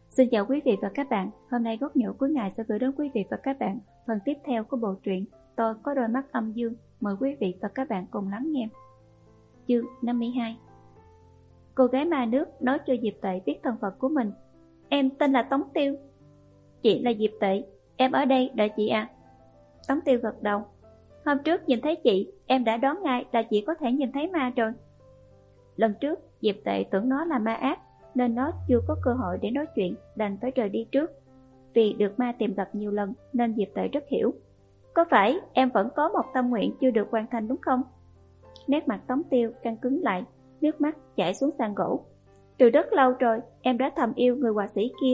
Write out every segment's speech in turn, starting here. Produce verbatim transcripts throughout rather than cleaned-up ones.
Xin chào quý vị và các bạn. Hôm nay Góc Nhũ cuối ngày sẽ gửi đến quý vị và các bạn phần tiếp theo của bộ truyện Tôi có đôi mắt âm dương. Mời quý vị và các bạn cùng lắng nghe. Chương năm mươi hai. Cô gái ma nước nói cho Diệp Tệ biết thân phận của mình. Em tên là Tống Tiêu. Chị là Diệp Tệ, em ở đây đợi chị à? Tống Tiêu gật đầu. Hôm trước nhìn thấy chị, em đã đoán ngay là chị có thể nhìn thấy ma rồi. Lần trước Diệp Tệ tưởng nó là ma ác, nên nó chưa có cơ hội để nói chuyện, đành phải rời đi trước. Vì được ma tìm gặp nhiều lần nên Diệp Tệ rất hiểu. Có phải em vẫn có một tâm nguyện chưa được hoàn thành đúng không? Nét mặt Tống Tiêu căng cứng lại, nước mắt chảy xuống sàn gỗ. Từ rất lâu rồi em đã thầm yêu người họa sĩ kia.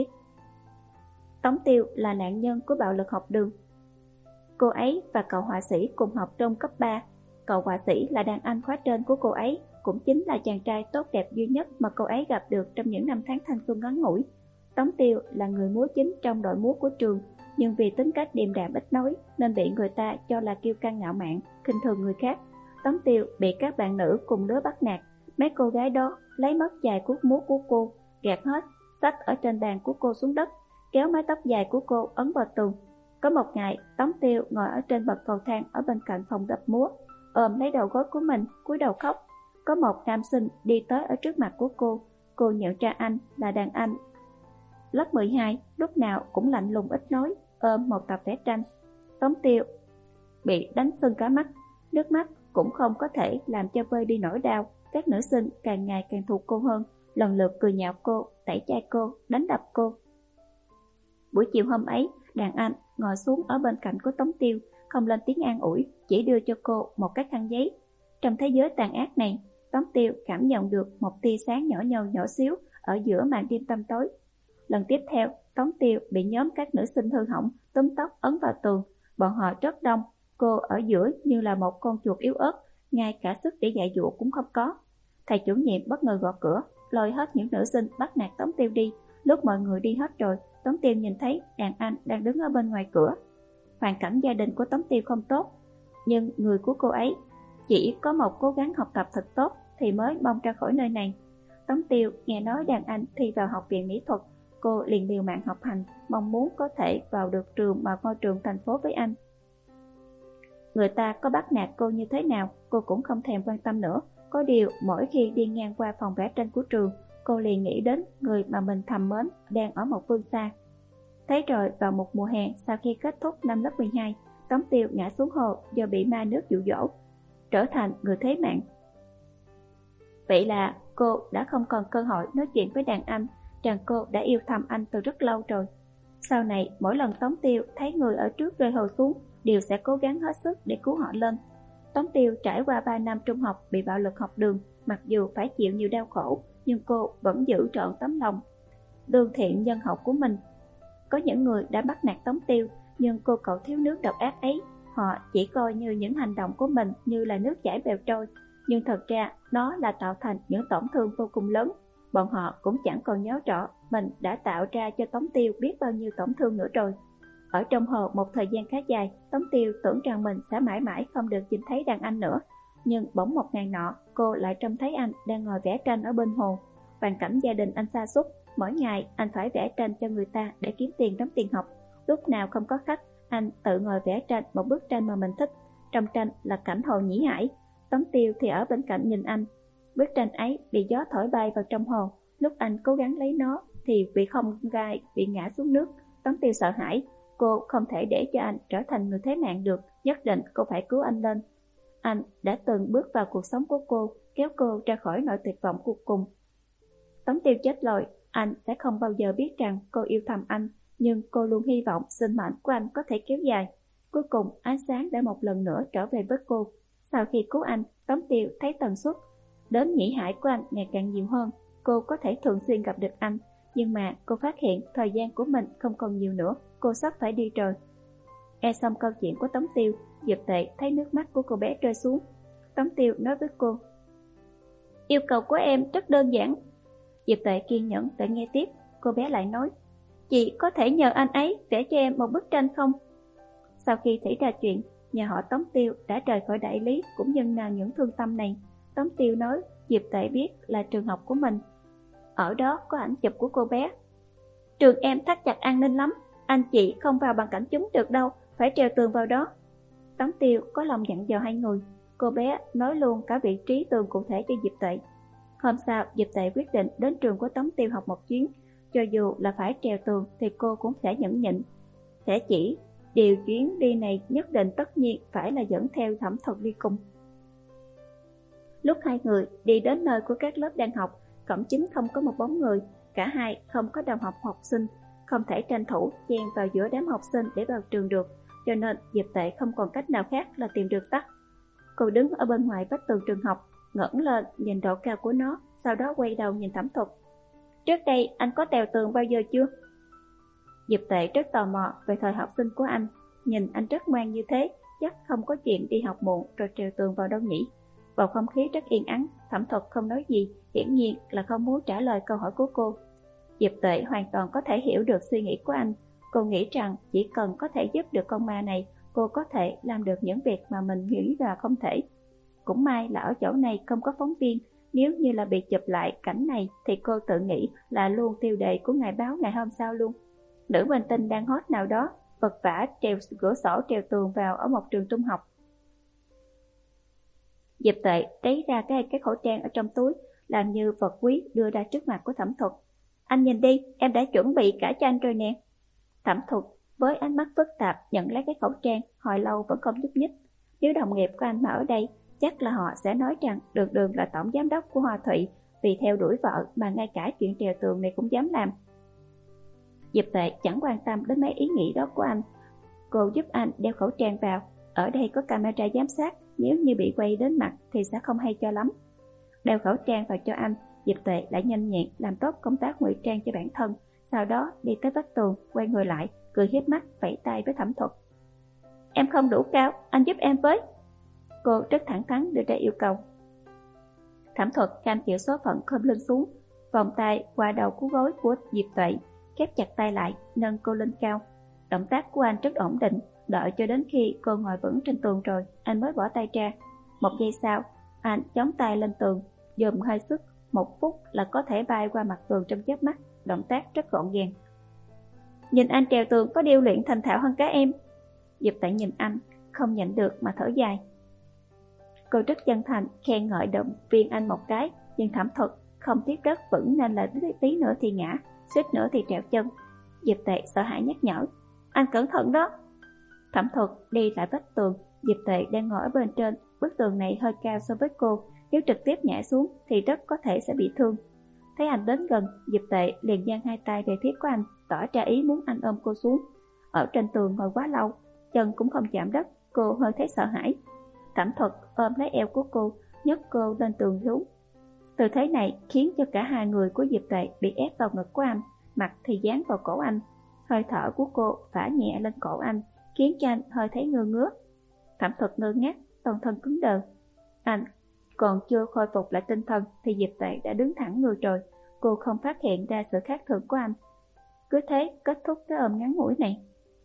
Tống Tiêu là nạn nhân của bạo lực học đường. Cô ấy và cậu họa sĩ cùng học trong cấp ba. Cậu họa sĩ là đàn anh khóa trên của cô ấy, cũng chính là chàng trai tốt đẹp duy nhất mà cô ấy gặp được trong những năm tháng thanh xuân ngắn ngủi. Tống Tiêu là người múa chính trong đội múa của trường, nhưng vì tính cách điềm đạm ít nói nên bị người ta cho là kiêu căng ngạo mạn, khinh thường người khác. Tống Tiêu bị các bạn nữ cùng lứa bắt nạt. Mấy cô gái đó lấy mất vài cuốc múa của cô, gạt hết sách ở trên bàn của cô xuống đất, kéo mái tóc dài của cô ấn vào tường. Có một ngày, Tống Tiêu ngồi ở trên bậc cầu thang ở bên cạnh phòng tập múa, ôm lấy đầu gối của mình, cúi đầu khóc. Có một nam sinh đi tới ở trước mặt của cô. Cô nhận ra anh là đàn anh lớp mười hai, lúc nào cũng lạnh lùng ít nói, ôm một tập vẽ tranh. Tống Tiêu bị đánh sưng cả mắt, nước mắt cũng không có thể làm cho vơi đi nỗi đau. Các nữ sinh càng ngày càng thuộc cô hơn, lần lượt cười nhạo cô, tẩy chay cô, đánh đập cô. Buổi chiều hôm ấy, đàn anh ngồi xuống ở bên cạnh của Tống Tiêu, không lên tiếng an ủi, chỉ đưa cho cô một cái khăn giấy. Trong thế giới tàn ác này, Tống Tiêu cảm nhận được một tia sáng nhỏ nhầu nhỏ xíu ở giữa màn đêm tăm tối. Lần tiếp theo, Tống Tiêu bị nhóm các nữ sinh hư hỏng túm tóc ấn vào tường. Bọn họ rất đông, cô ở giữa như là một con chuột yếu ớt, ngay cả sức để dạy dỗ cũng không có. Thầy chủ nhiệm bất ngờ gõ cửa, lôi hết những nữ sinh bắt nạt Tống Tiêu đi. Lúc mọi người đi hết rồi, Tống Tiêu nhìn thấy đàn anh đang đứng ở bên ngoài cửa. Hoàn cảnh gia đình của Tống Tiêu không tốt, nhưng người của cô ấy chỉ có một cố gắng học tập thật tốt thì mới mong ra khỏi nơi này. Tống Tiêu nghe nói đàn anh thi vào học viện mỹ thuật, cô liền liều mạng học hành, mong muốn có thể vào được trường mà ngôi trường thành phố với anh. Người ta có bắt nạt cô như thế nào, cô cũng không thèm quan tâm nữa. Có điều mỗi khi đi ngang qua phòng vẽ tranh của trường, cô liền nghĩ đến người mà mình thầm mến đang ở một phương xa. Thấy rồi, vào một mùa hè sau khi kết thúc năm lớp mười hai, Tống Tiêu ngã xuống hồ do bị ma nước dụ dỗ, trở thành người thế mạng. Vậy là cô đã không còn cơ hội nói chuyện với đàn anh rằng cô đã yêu thầm anh từ rất lâu rồi. Sau này, mỗi lần Tống Tiêu thấy người ở trước rơi hồ xuống, đều sẽ cố gắng hết sức để cứu họ lên. Tống Tiêu trải qua ba năm trung học bị bạo lực học đường, mặc dù phải chịu nhiều đau khổ, nhưng cô vẫn giữ trọn tấm lòng lương thiện nhân hậu của mình. Có những người đã bắt nạt Tống Tiêu, nhưng cô cậu thiếu nước độc ác ấy, họ chỉ coi như những hành động của mình như là nước chảy bèo trôi, nhưng thật ra nó là tạo thành những tổn thương vô cùng lớn. Bọn họ cũng chẳng còn nhớ rõ mình đã tạo ra cho Tống Tiêu biết bao nhiêu tổn thương nữa rồi. Ở trong hồ một thời gian khá dài, Tống Tiêu tưởng rằng mình sẽ mãi mãi không được nhìn thấy đàn anh nữa. Nhưng bỗng một ngày nọ, cô lại trông thấy anh đang ngồi vẽ tranh ở bên hồ. Hoàn cảnh gia đình anh sa sút, mỗi ngày anh phải vẽ tranh cho người ta để kiếm tiền đóng tiền học. Lúc nào không có khách, anh tự ngồi vẽ tranh một bức tranh mà mình thích. Trong tranh là cảnh hồ nhĩ hải, Tống Tiêu thì ở bên cạnh nhìn anh. Bức tranh ấy bị gió thổi bay vào trong hồ. Lúc anh cố gắng lấy nó thì bị không gai bị ngã xuống nước. Tống Tiêu sợ hãi, cô không thể để cho anh trở thành người thế mạng được, nhất định cô phải cứu anh lên. Anh đã từng bước vào cuộc sống của cô, kéo cô ra khỏi nỗi tuyệt vọng cuối cùng. Tống Tiêu chết rồi, anh sẽ không bao giờ biết rằng cô yêu thầm anh, nhưng cô luôn hy vọng sinh mệnh của anh có thể kéo dài. Cuối cùng ánh sáng đã một lần nữa trở về với cô. Sau khi cứu anh, Tống Tiêu thấy tần suất đến nhĩ hải của anh ngày càng nhiều hơn. Cô có thể thường xuyên gặp được anh, nhưng mà cô phát hiện thời gian của mình không còn nhiều nữa, cô sắp phải đi rồi. Nghe xong câu chuyện của Tống Tiêu, Diệp Tệ thấy nước mắt của cô bé rơi xuống. Tống Tiêu nói với cô, yêu cầu của em rất đơn giản. Diệp Tệ kiên nhẫn để nghe tiếp. Cô bé lại nói, chị có thể nhờ anh ấy vẽ cho em một bức tranh không? Sau khi xảy ra chuyện, nhà họ Tống Tiêu đã rời khỏi đại lý cũng nhân nào những thương tâm này. Tống Tiêu nói Diệp Tệ biết là trường học của mình, ở đó có ảnh chụp của cô bé. Trường em thắt chặt an ninh lắm, anh chị không vào bằng cảnh chúng được đâu, phải trèo tường vào đó. Tống Tiêu có lòng dặn dò hai người. Cô bé nói luôn cả vị trí tường cụ thể cho Diệp Tuệ. Hôm sau, Diệp Tuệ quyết định đến trường của Tống Tiêu học một chuyến. Cho dù là phải trèo tường thì cô cũng sẽ nhẫn nhịn. Sẽ chỉ điều chuyến đi này nhất định tất nhiên phải là dẫn theo Thẩm Thuật đi cùng. Lúc hai người đi đến nơi của các lớp đang học, cổng chính không có một bóng người. Cả hai không có đồng học học sinh, không thể tranh thủ chen vào giữa đám học sinh để vào trường được. Cho nên Diệp Tuệ không còn cách nào khác là tìm được tắt. Cô đứng ở bên ngoài vách tường trường học, ngẩng lên nhìn độ cao của nó, sau đó quay đầu nhìn Thẩm Thuật. Trước đây anh có trèo tường bao giờ chưa? Diệp Tuệ rất tò mò về thời học sinh của anh. Nhìn anh rất ngoan như thế, chắc không có chuyện đi học muộn rồi trèo tường vào đâu nhỉ. Bầu không khí rất yên ắng, Thẩm Thuật không nói gì, hiển nhiên là không muốn trả lời câu hỏi của cô. Diệp Tuệ hoàn toàn có thể hiểu được suy nghĩ của anh. Cô nghĩ rằng chỉ cần có thể giúp được con ma này, cô có thể làm được những việc mà mình nghĩ là không thể. Cũng may là ở chỗ này không có phóng viên. Nếu như là bị chụp lại cảnh này thì cô tự nghĩ là luôn tiêu đề của ngày báo ngày hôm sau luôn. Nữ minh tinh đang hot nào đó vật vã trèo cửa sổ trèo tường vào ở một trường trung học. Diệp Tuệ lấy ra cái cái khẩu trang ở trong túi, làm như vật quý đưa ra trước mặt của Thẩm Thuật. Anh nhìn đi, em đã chuẩn bị cả cho anh rồi nè. Thẩm Thuật với ánh mắt phức tạp nhận lấy cái khẩu trang, hồi lâu vẫn không nhúc nhích. Nếu đồng nghiệp của anh mà ở đây, chắc là họ sẽ nói rằng Đường Đường là tổng giám đốc của Hoa Thụy, vì theo đuổi vợ mà ngay cả chuyện trèo tường này cũng dám làm. Diệp Tuệ chẳng quan tâm đến mấy ý nghĩ đó của anh. Cô giúp anh đeo khẩu trang vào. Ở đây có camera giám sát, nếu như bị quay đến mặt thì sẽ không hay cho lắm. Đeo khẩu trang vào cho anh, Diệp Tuệ lại nhanh nhẹn làm tốt công tác ngụy trang cho bản thân. Sau đó đi tới vách tường, quay người lại, cười hiếp mắt vẫy tay với Thẩm Thuật. Em không đủ cao, anh giúp em với. Cô rất thẳng thắn đưa ra yêu cầu. Thẩm Thuật cam chịu số phận khom lưng xuống, vòng tay qua đầu cú gối của Diệp Tuệ, khép chặt tay lại, nâng cô lên cao. Động tác của anh rất ổn định, đợi cho đến khi cô ngồi vững trên tường rồi, anh mới bỏ tay ra. Một giây sau, anh chống tay lên tường, dồn hơi sức, một phút là có thể bay qua mặt tường trong chớp mắt, động tác rất gọn gàng. Nhìn anh trèo tường có điêu luyện thành thạo hơn cả em. Diệp Tuệ nhìn anh, không nhịn được mà thở dài. Cô rất chân thành khen ngợi động viên anh một cái, nhưng Thẩm Thuật không tiếp đất vững nên là tí nữa thì ngã, suýt nữa thì trèo chân. Diệp Tuệ sợ hãi nhắc nhở, anh cẩn thận đó. Thẩm Thuật đi lại vách tường. Diệp Tuệ đang ngồi ở bên trên, bức tường này hơi cao so với cô, nếu trực tiếp nhảy xuống thì rất có thể sẽ bị thương. Thấy anh đến gần, Diệp Tuệ liền giang hai tay về phía của anh, tỏ ra ý muốn anh ôm cô xuống. Ở trên tường ngồi quá lâu, chân cũng không chạm đất, cô hơi thấy sợ hãi. Thẩm Thuật ôm lấy eo của cô, nhấc cô lên tường xuống. Tư thế này khiến cho cả hai người của Diệp Tuệ bị ép vào ngực của anh, mặt thì dán vào cổ anh. Hơi thở của cô phả nhẹ lên cổ anh, khiến cho anh hơi thấy ngơ ngứa. Thẩm Thuật ngơ ngác, toàn thân cứng đờ. Anh còn chưa khôi phục lại tinh thần thì Diệp Tuệ đã đứng thẳng người rồi. Cô không phát hiện ra sự khác thường của anh. Cứ thế kết thúc cái ôm ngắn ngủi này.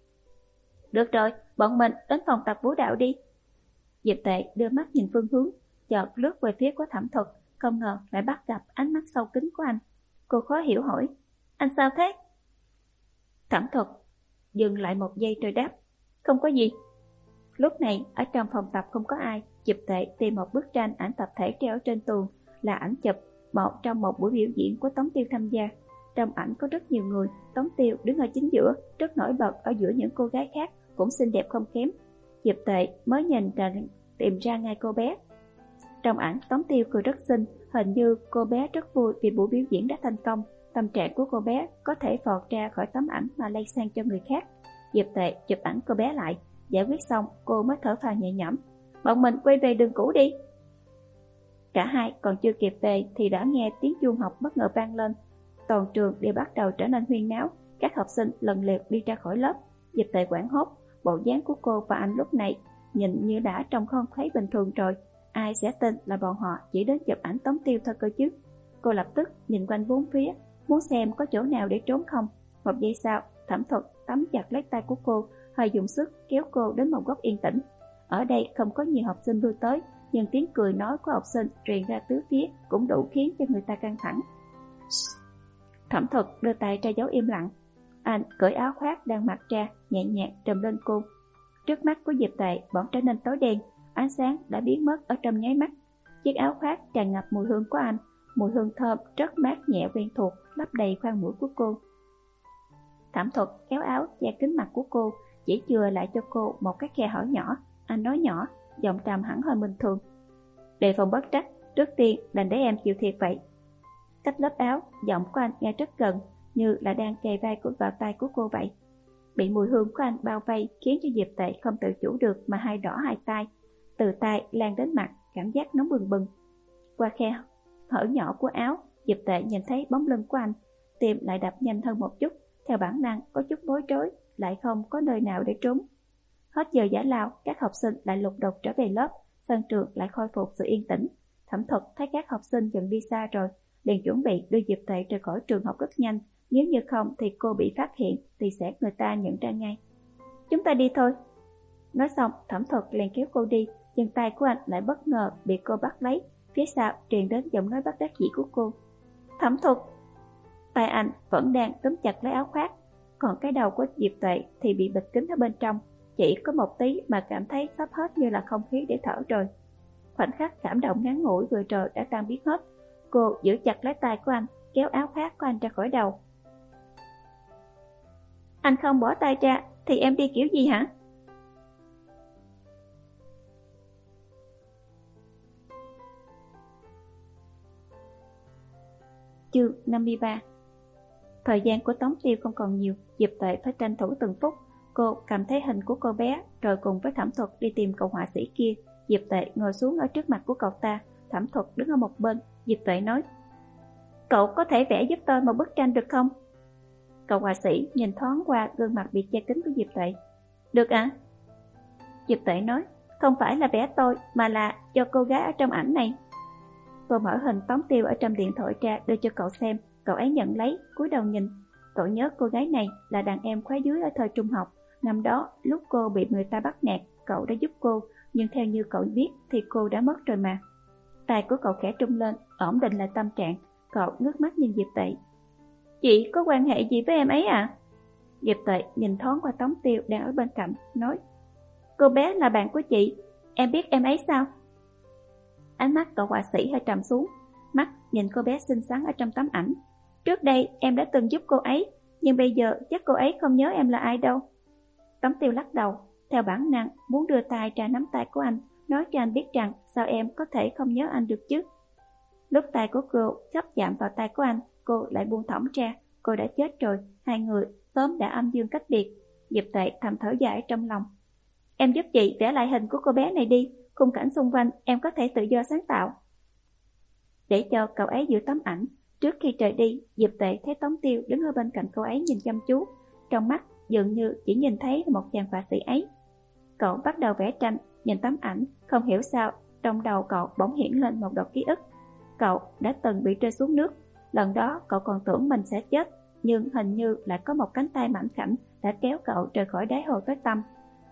Được rồi, bọn mình đến phòng tập vũ đạo đi. Diệp Tuệ đưa mắt nhìn phương hướng, chợt lướt về phía của Thẩm Thuật, không ngờ lại bắt gặp ánh mắt sâu kín của anh. Cô khó hiểu hỏi, anh sao thế? Thẩm Thuật dừng lại một giây rồi đáp, không có gì. Lúc này ở trong phòng tập không có ai. Diệp Tuệ tìm một bức tranh ảnh tập thể treo ở trên tường, là ảnh chụp một trong một buổi biểu diễn của Tống Tiêu tham gia. Trong ảnh có rất nhiều người, Tống Tiêu đứng ở chính giữa, rất nổi bật ở giữa những cô gái khác, cũng xinh đẹp không kém. Diệp Tuệ mới nhìn ra, tìm ra ngay cô bé. Trong ảnh Tống Tiêu cười rất xinh, hình như cô bé rất vui vì buổi biểu diễn đã thành công. Tâm trạng của cô bé có thể vọt ra khỏi tấm ảnh mà lây sang cho người khác. Diệp Tuệ chụp ảnh cô bé lại, giải quyết xong cô mới thở phào nhẹ nhõm. Bọn mình quay về đường cũ đi. Cả hai còn chưa kịp về thì đã nghe tiếng chuông học bất ngờ vang lên. Toàn trường đều bắt đầu trở nên huyên náo. Các học sinh lần lượt đi ra khỏi lớp. Diệp Tuệ hoảng hốt, bộ dáng của cô và anh lúc này nhìn như đã trông không thấy bình thường rồi. Ai sẽ tin là bọn họ chỉ đến chụp ảnh Tống Tiêu thôi cơ chứ. Cô lập tức nhìn quanh bốn phía, muốn xem có chỗ nào để trốn không. Một giây sau, Thẩm Thuật tóm chặt lấy tay của cô, hơi dùng sức kéo cô đến một góc yên tĩnh. Ở đây không có nhiều học sinh lui tới, nhưng tiếng cười nói của học sinh truyền ra tứ phía cũng đủ khiến cho người ta căng thẳng. Thẩm Thuật đưa tay ra dấu im lặng, Anh cởi áo khoác đang mặc ra, nhẹ nhàng trùm lên cô. Trước mắt của Diệp Tệ bỗng trở nên tối đen, ánh sáng đã biến mất ở trong nháy mắt. Chiếc áo khoác tràn ngập mùi hương của anh, mùi hương thơm rất mát nhẹ quen thuộc lấp đầy khoang mũi của cô. Thẩm Thuật kéo áo che kín mặt của cô, chỉ chừa lại cho cô một cái khe hở nhỏ. Anh nói nhỏ, giọng trầm hẳn hơn bình thường. Đề phòng bất trắc, trước tiên đành để em chịu thiệt vậy. Cách lớp áo, giọng của anh nghe rất gần, như là đang kề vai của vào tay của cô vậy. Bị mùi hương của anh bao vây khiến cho Diệp Tệ không tự chủ được mà hai đỏ hai tay, từ tay lan đến mặt, cảm giác nóng bừng bừng. Qua khe hở nhỏ của áo, Diệp Tệ nhìn thấy bóng lưng của anh, tim lại đập nhanh hơn một chút, theo bản năng có chút bối rối, lại không có nơi nào để trốn. Hết giờ giải lao, các học sinh lại lục đục trở về lớp, sân trường lại khôi phục sự yên tĩnh. Thẩm Thuật thấy các học sinh dần đi xa rồi, liền chuẩn bị đưa Diệp Tệ rời khỏi trường học rất nhanh. Nếu như không thì cô bị phát hiện thì sẽ người ta nhận ra ngay. Chúng ta đi thôi. Nói xong, Thẩm Thuật liền kéo cô đi, nhưng tay của anh lại bất ngờ bị cô bắt lấy. Phía sau truyền đến giọng nói bất đắc dĩ của cô. Thẩm Thuật. Tay anh vẫn đang túm chặt lấy áo khoác, còn cái đầu của Diệp Tuệ thì bị bịt kín ở bên trong, chỉ có một tí mà cảm thấy sắp hết như là không khí để thở rồi. Khoảnh khắc cảm động ngắn ngủi vừa rồi đã tan biến hết. Cô giữ chặt lấy tay của anh, kéo áo khoác của anh ra khỏi đầu. Anh không bỏ tay ra thì em đi kiểu gì hả? Chương năm mươi ba. Thời gian của Tống Tiêu không còn nhiều, Diệp Tuệ phải tranh thủ từng phút. Cô cầm thấy hình của cô bé, rồi cùng với Thẩm Thuật đi tìm cậu họa sĩ kia. Diệp Tuệ ngồi xuống ở trước mặt của cậu ta, Thẩm Thuật đứng ở một bên. Diệp Tuệ nói: Cậu có thể vẽ giúp tôi một bức tranh được không? Cậu họa sĩ nhìn thoáng qua gương mặt bị che kín của Diệp Tuệ. Được ạ. À? Diệp Tuệ nói: Không phải là vẽ tôi, mà là cho cô gái ở trong ảnh này. Cô mở hình Tống Tiêu ở trong điện thoại ra đưa cho cậu xem. Cậu ấy nhận lấy, cúi đầu nhìn. Cậu nhớ cô gái này là đàn em khóa dưới ở thời trung học. Năm đó, lúc cô bị người ta bắt nạt, cậu đã giúp cô, nhưng theo như cậu biết thì cô đã mất rồi mà. Tay của cậu khẽ trung lên, ổn định lại tâm trạng. Cậu ngước mắt nhìn Diệp Tuệ. Chị có quan hệ gì với em ấy à? Diệp Tuệ nhìn thoáng qua Tống Tiêu đang ở bên cạnh, nói: Cô bé là bạn của chị, em biết em ấy sao? Ánh mắt cậu họa sĩ hơi trầm xuống, mắt nhìn cô bé xinh xắn ở trong tấm ảnh. Trước đây em đã từng giúp cô ấy, nhưng bây giờ chắc cô ấy không nhớ em là ai đâu. Tống Tiêu lắc đầu, theo bản năng muốn đưa tay ra nắm tay của anh, nói cho anh biết rằng sao em có thể không nhớ anh được chứ. Lúc tay của cô sắp chạm vào tay của anh, cô lại buông thõng ra. Cô đã chết rồi, hai người sớm đã âm dương cách biệt. Diệp Tuệ thầm thở dài trong lòng. Em giúp chị vẽ lại hình của cô bé này đi, khung cảnh xung quanh em có thể tự do sáng tạo. Để cho cậu ấy giữ tấm ảnh, trước khi trời đi, Diệp Tuệ thấy Tống Tiêu đứng ở bên cạnh cậu ấy nhìn chăm chú, trong mắt dường như chỉ nhìn thấy một chàng họa sĩ ấy. Cậu bắt đầu vẽ tranh, nhìn tấm ảnh, không hiểu sao trong đầu cậu bỗng hiển lên một đoạn ký ức. Cậu đã từng bị rơi xuống nước, lần đó cậu còn tưởng mình sẽ chết, nhưng hình như lại có một cánh tay mảnh khảnh đã kéo cậu rời khỏi đáy hồ tối tăm.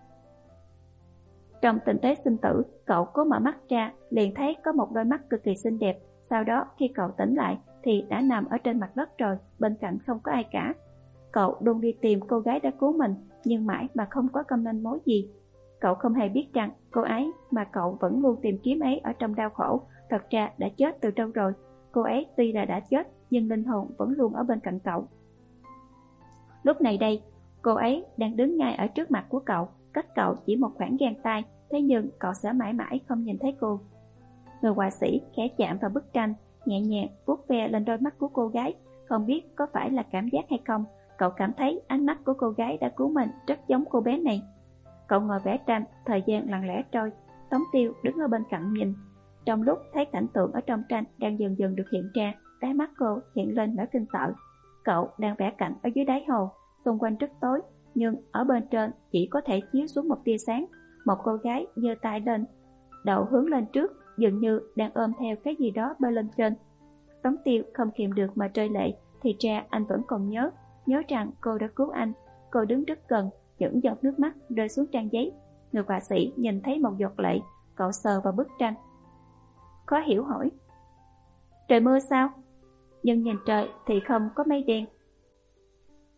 Trong tình thế sinh tử, cậu cố mở mắt ra, liền thấy có một đôi mắt cực kỳ xinh đẹp. Sau đó khi cậu tỉnh lại thì đã nằm ở trên mặt đất rồi, bên cạnh không có ai cả. Cậu luôn đi tìm cô gái đã cứu mình, nhưng mãi mà không có công manh mối gì. Cậu không hề biết rằng cô ấy mà cậu vẫn luôn tìm kiếm ấy ở trong đau khổ, thật ra đã chết từ lâu rồi. Cô ấy tuy là đã chết, nhưng linh hồn vẫn luôn ở bên cạnh cậu. Lúc này đây, cô ấy đang đứng ngay ở trước mặt của cậu, cách cậu chỉ một khoảng gang tay, thế nhưng cậu sẽ mãi mãi không nhìn thấy cô. Người họa sĩ khẽ chạm vào bức tranh, nhẹ nhàng vuốt ve lên đôi mắt của cô gái. Không biết có phải là cảm giác hay không, cậu cảm thấy ánh mắt của cô gái đã cứu mình rất giống cô bé này. Cậu ngồi vẽ tranh, thời gian lặng lẽ trôi. Tống Tiêu đứng ở bên cạnh nhìn. Trong lúc thấy cảnh tượng ở trong tranh đang dần dần được hiện ra, đáy mắt cô hiện lên nỗi kinh sợ. Cậu đang vẽ cảnh ở dưới đáy hồ, xung quanh rất tối, nhưng ở bên trên chỉ có thể chiếu xuống một tia sáng. Một cô gái giơ tay lên, đầu hướng lên trước, dường như đang ôm theo cái gì đó bơi lên trên. Tống Tiêu không kìm được mà rơi lệ. Thì ra anh vẫn còn nhớ, nhớ rằng cô đã cứu anh. Cô đứng rất gần, những giọt nước mắt rơi xuống trang giấy. Người họa sĩ nhìn thấy một giọt lệ, cậu sờ vào bức tranh, khó hiểu hỏi: Trời mưa sao? Nhưng nhìn trời thì không có mây đen.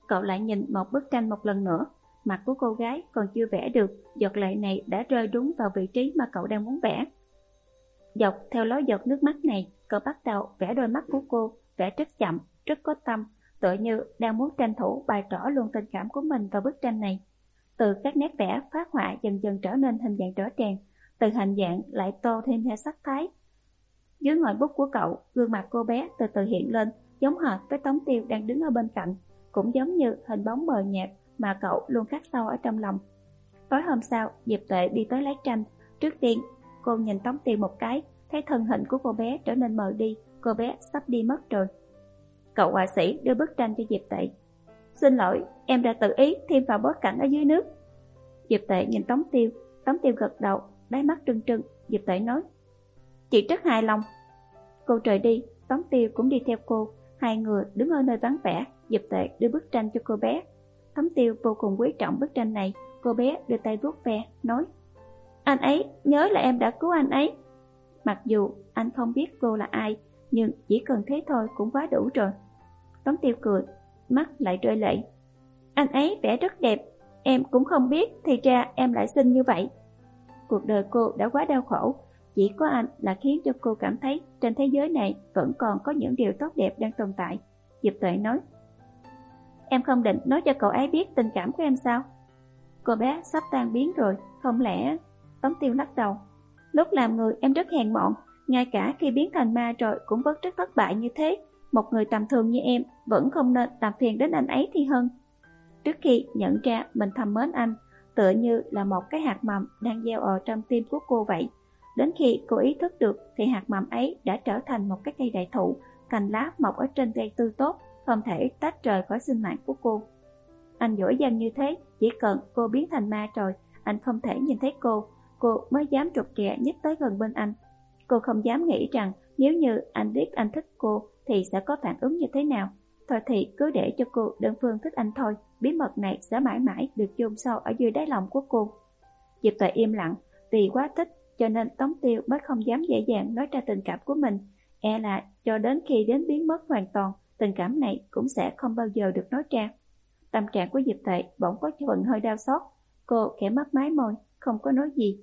Cậu lại nhìn một bức tranh một lần nữa. Mặt của cô gái còn chưa vẽ được, giọt lệ này đã rơi đúng vào vị trí mà cậu đang muốn vẽ. Dọc theo lối giọt nước mắt này, cậu bắt đầu vẽ đôi mắt của cô, vẽ rất chậm, rất có tâm, tựa như đang muốn tranh thủ bày tỏ luôn tình cảm của mình vào bức tranh này. Từ các nét vẽ, phát họa dần dần trở nên hình dạng rõ ràng, từ hình dạng lại tô thêm theo sắc thái. Dưới ngòi bút của cậu, gương mặt cô bé từ từ hiện lên, giống hệt với Tống Tiêu đang đứng ở bên cạnh, cũng giống như hình bóng mờ nhạt mà cậu luôn khắc sâu ở trong lòng. Tối hôm sau, Diệp Tuệ đi tới lấy tranh. Trước tiên, cô nhìn Tống Tiêu một cái, thấy thân hình của cô bé trở nên mờ đi, cô bé sắp đi mất rồi. Cậu họa sĩ đưa bức tranh cho Diệp Tuệ. Xin lỗi, em đã tự ý thêm vào bối cảnh ở dưới nước. Diệp Tuệ nhìn Tống Tiêu, Tống Tiêu gật đầu, đáy mắt trừng trừng. Diệp Tuệ nói, chị rất hài lòng. Cô rời đi, Tống Tiêu cũng đi theo cô. Hai người đứng ở nơi vắng vẻ. Diệp Tuệ đưa bức tranh cho cô bé. Tống Tiêu vô cùng quý trọng bức tranh này. Cô bé đưa tay vuốt ve, nói, anh ấy nhớ là em đã cứu anh ấy. Mặc dù anh không biết cô là ai, nhưng chỉ cần thế thôi cũng quá đủ rồi. Tống Tiêu cười, mắt lại rơi lệ. Anh ấy vẽ rất đẹp, em cũng không biết thì ra em lại xinh như vậy. Cuộc đời cô đã quá đau khổ, chỉ có anh là khiến cho cô cảm thấy trên thế giới này vẫn còn có những điều tốt đẹp đang tồn tại. Diệp Tuệ nói, em không định nói cho cậu ấy biết tình cảm của em sao? Cô bé sắp tan biến rồi, không lẽ... Tống Tiêu lắc đầu, lúc làm người em rất hèn mọn, ngay cả khi biến thành ma rồi cũng vẫn rất thất bại như thế. Một người tầm thường như em vẫn không nên làm phiền đến anh ấy thì hơn. Trước khi nhận ra mình thầm mến anh, tựa như là một cái hạt mầm đang gieo ở trong tim của cô vậy. Đến khi cô ý thức được thì hạt mầm ấy đã trở thành một cái cây đại thụ, cành lá mọc ở trên cây tươi tốt, không thể tách rời khỏi sinh mạng của cô. Anh giỏi giang như thế, chỉ cần cô biến thành ma rồi, anh không thể nhìn thấy cô, cô mới dám trục trẹ nhích tới gần bên anh. Cô không dám nghĩ rằng nếu như anh biết anh thích cô thì sẽ có phản ứng như thế nào. Thôi thì cứ để cho cô đơn phương thích anh thôi, bí mật này sẽ mãi mãi được chôn sâu ở dưới đáy lòng của cô. Diệp Tuệ im lặng, vì quá thích cho nên Tống Tiêu mới không dám dễ dàng nói ra tình cảm của mình. E là cho đến khi đến biến mất hoàn toàn, tình cảm này cũng sẽ không bao giờ được nói ra. Tâm trạng của Diệp Tuệ bỗng có phần hơi đau xót. Cô khẽ mấp máy môi, không có nói gì.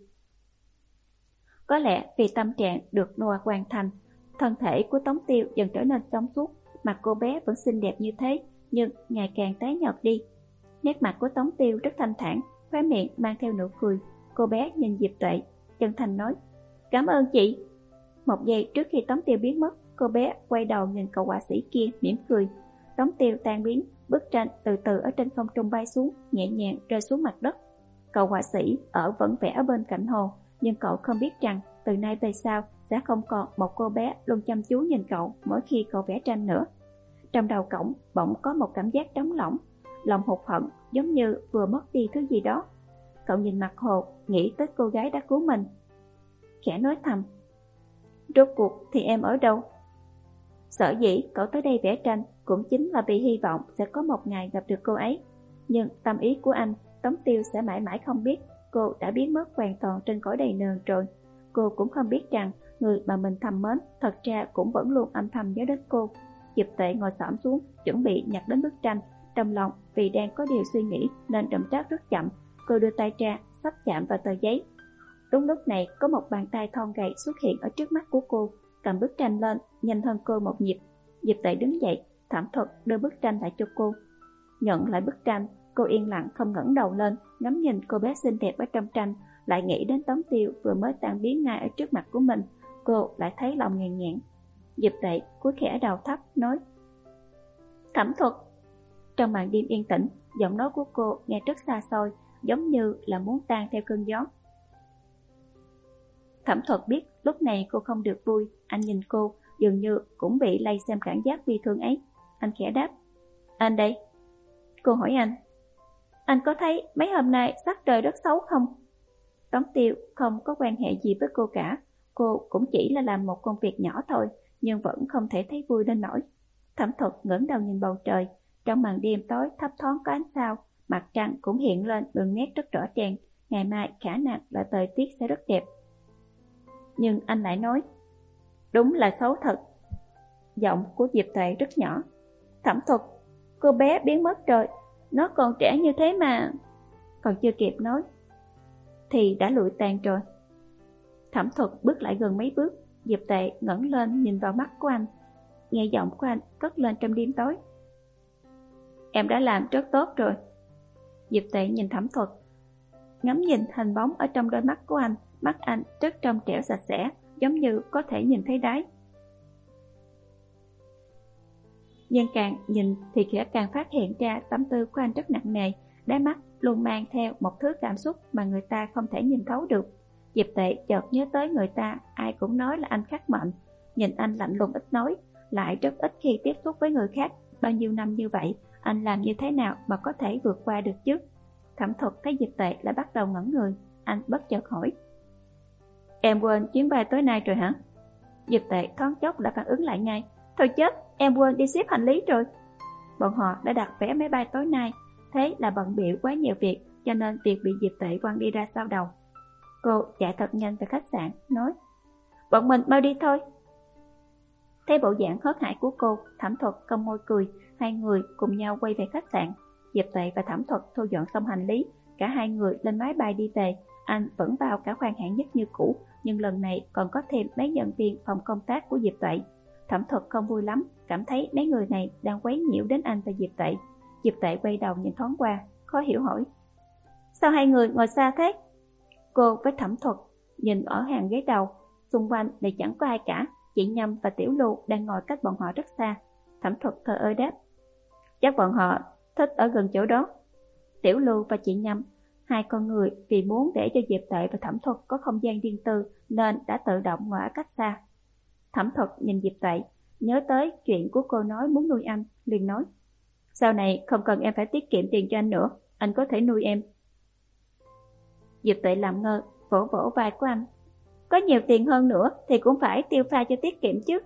Có lẽ vì tâm trạng được nô hoàn thành, thân thể của Tống Tiêu dần trở nên trong suốt. Mặt cô bé vẫn xinh đẹp như thế, nhưng ngày càng tái nhợt đi. Nét mặt của Tống Tiêu rất thanh thản, khóe miệng mang theo nụ cười. Cô bé nhìn Diệp Tuệ, chân thành nói, cảm ơn chị. Một giây trước khi Tống Tiêu biến mất, cô bé quay đầu nhìn cậu họa sĩ kia mỉm cười. Tống Tiêu tan biến, bức tranh từ từ ở trên không trung bay xuống, nhẹ nhàng rơi xuống mặt đất. Cậu họa sĩ ở vẫn vẽ ở bên cạnh hồ, nhưng cậu không biết rằng từ nay về sau sẽ không còn một cô bé luôn chăm chú nhìn cậu mỗi khi cậu vẽ tranh nữa. Trong đầu cậu bỗng có một cảm giác trống lỏng, lòng hụt hẫng giống như vừa mất đi thứ gì đó. Cậu nhìn mặt hồ, nghĩ tới cô gái đã cứu mình, khẽ nói thầm, rốt cuộc thì em ở đâu? Sở dĩ cậu tới đây vẽ tranh cũng chính là vì hy vọng sẽ có một ngày gặp được cô ấy. Nhưng tâm ý của anh, Tống Tiêu sẽ mãi mãi không biết cô đã biến mất hoàn toàn trên cõi đầy nườn rồi. Cô cũng không biết rằng người mà mình thầm mến thật ra cũng vẫn luôn âm thầm nhớ đến cô. Diệp Tuệ ngồi xổm xuống chuẩn bị nhặt đến bức tranh. Trong lòng vì đang có điều suy nghĩ nên động tác rất chậm. Cô đưa tay ra sắp chạm vào tờ giấy. Đúng lúc này có một bàn tay thon gầy xuất hiện ở trước mắt của cô, cầm bức tranh lên nhanh hơn cô một nhịp. Diệp Tuệ đứng dậy, thẩm thuật đưa bức tranh lại cho cô. Nhận lại bức tranh, cô yên lặng không ngẩng đầu lên, ngắm nhìn cô bé xinh đẹp ở trong tranh, lại nghĩ đến Tống Tiêu vừa mới tan biến ngay ở trước mặt của mình. Cô lại thấy lòng ngàn ngạn. Diệp Tuệ cúi khẽ đầu thấp nói, thẩm thuật. Trong màn đêm yên tĩnh, giọng nói của cô nghe rất xa xôi, giống như là muốn tan theo cơn gió. Thẩm thuật biết lúc này cô không được vui, anh nhìn cô dường như cũng bị lây xem cảm giác bi thương ấy. Anh khẽ đáp, anh đây. Cô hỏi anh, anh có thấy mấy hôm nay sắc trời rất xấu không? Tống Tiêu không có quan hệ gì với cô cả, cô cũng chỉ là làm một công việc nhỏ thôi, nhưng vẫn không thể thấy vui đến nỗi. Thẩm thuật ngẩng đầu nhìn bầu trời, trong màn đêm tối thấp thoáng có ánh sao, mặt trăng cũng hiện lên đường nét rất rõ ràng, ngày mai khả năng là thời tiết sẽ rất đẹp. Nhưng anh lại nói, đúng là xấu thật. Giọng của Diệp Tuệ rất nhỏ. Thẩm thuật, Cô bé biến mất rồi, nó còn trẻ như thế mà. Còn chưa kịp nói thì đã lụi tàn rồi. Thẩm Thuật bước lại gần mấy bước. Diệp Tệ ngẩng lên nhìn vào mắt của anh, nghe giọng của anh cất lên trong đêm tối. Em đã làm rất tốt rồi. Diệp Tệ nhìn Thẩm Thuật, ngắm nhìn hình bóng ở trong đôi mắt của anh. Mắt anh rất trong trẻo sạch sẽ, giống như có thể nhìn thấy đáy. Nhưng càng nhìn thì khẽ càng phát hiện ra tâm tư của anh rất nặng nề. Đáy mắt luôn mang theo một thứ cảm xúc mà người ta không thể nhìn thấu được. Diệp Tệ chợt nhớ tới người ta ai cũng nói là anh khắc mệnh. Nhìn anh lạnh lùng ít nói, lại rất ít khi tiếp xúc với người khác. Bao nhiêu năm như vậy, anh làm như thế nào mà có thể vượt qua được chứ? Thẩm Thuật thấy Diệp Tệ lại bắt đầu ngẩn người. Anh bất chợt hỏi, em quên chuyến bay tối nay rồi hả? Diệp Tệ thoáng chốc đã phản ứng lại ngay. Thôi chết, em quên đi xếp hành lý rồi. Bọn họ đã đặt vé máy bay tối nay, thế là bận bịu quá nhiều việc, cho nên việc bị Diệp Tệ quăng đi ra sau đầu. Cô chạy thật nhanh về khách sạn, nói, bọn mình mau đi thôi. Thấy bộ dạng hớt hải của cô, Thẩm Thuật cong môi cười. Hai người cùng nhau quay về khách sạn. Diệp Tệ và Thẩm Thuật thu dọn xong hành lý, cả hai người lên máy bay đi về. Anh vẫn vào cả khoang hạng nhất như cũ, nhưng lần này còn có thêm mấy nhân viên phòng công tác của Diệp Tệ. Thẩm Thuật không vui lắm, cảm thấy mấy người này đang quấy nhiễu đến anh và Diệp Tệ. Diệp Tệ quay đầu nhìn thoáng qua, khó hiểu hỏi, sao hai người ngồi xa thế? Cô với Thẩm Thuật nhìn ở hàng ghế đầu, xung quanh này chẳng có ai cả. Chị Nhâm và Tiểu Lưu đang ngồi cách bọn họ rất xa. Thẩm Thuật thờ ơ đáp, chắc bọn họ thích ở gần chỗ đó. Tiểu Lưu và chị Nhâm, hai con người vì muốn để cho Diệp Tệ và Thẩm Thuật có không gian riêng tư nên đã tự động ngồi ở cách xa. Thẩm Thuật nhìn Diệp Tệ, nhớ tới chuyện của cô nói muốn nuôi anh, liền nói, sau này không cần em phải tiết kiệm tiền cho anh nữa, anh có thể nuôi em. Diệp Tệ làm ngơ, vỗ vỗ vai của anh, có nhiều tiền hơn nữa thì cũng phải tiêu pha cho tiết kiệm chứ.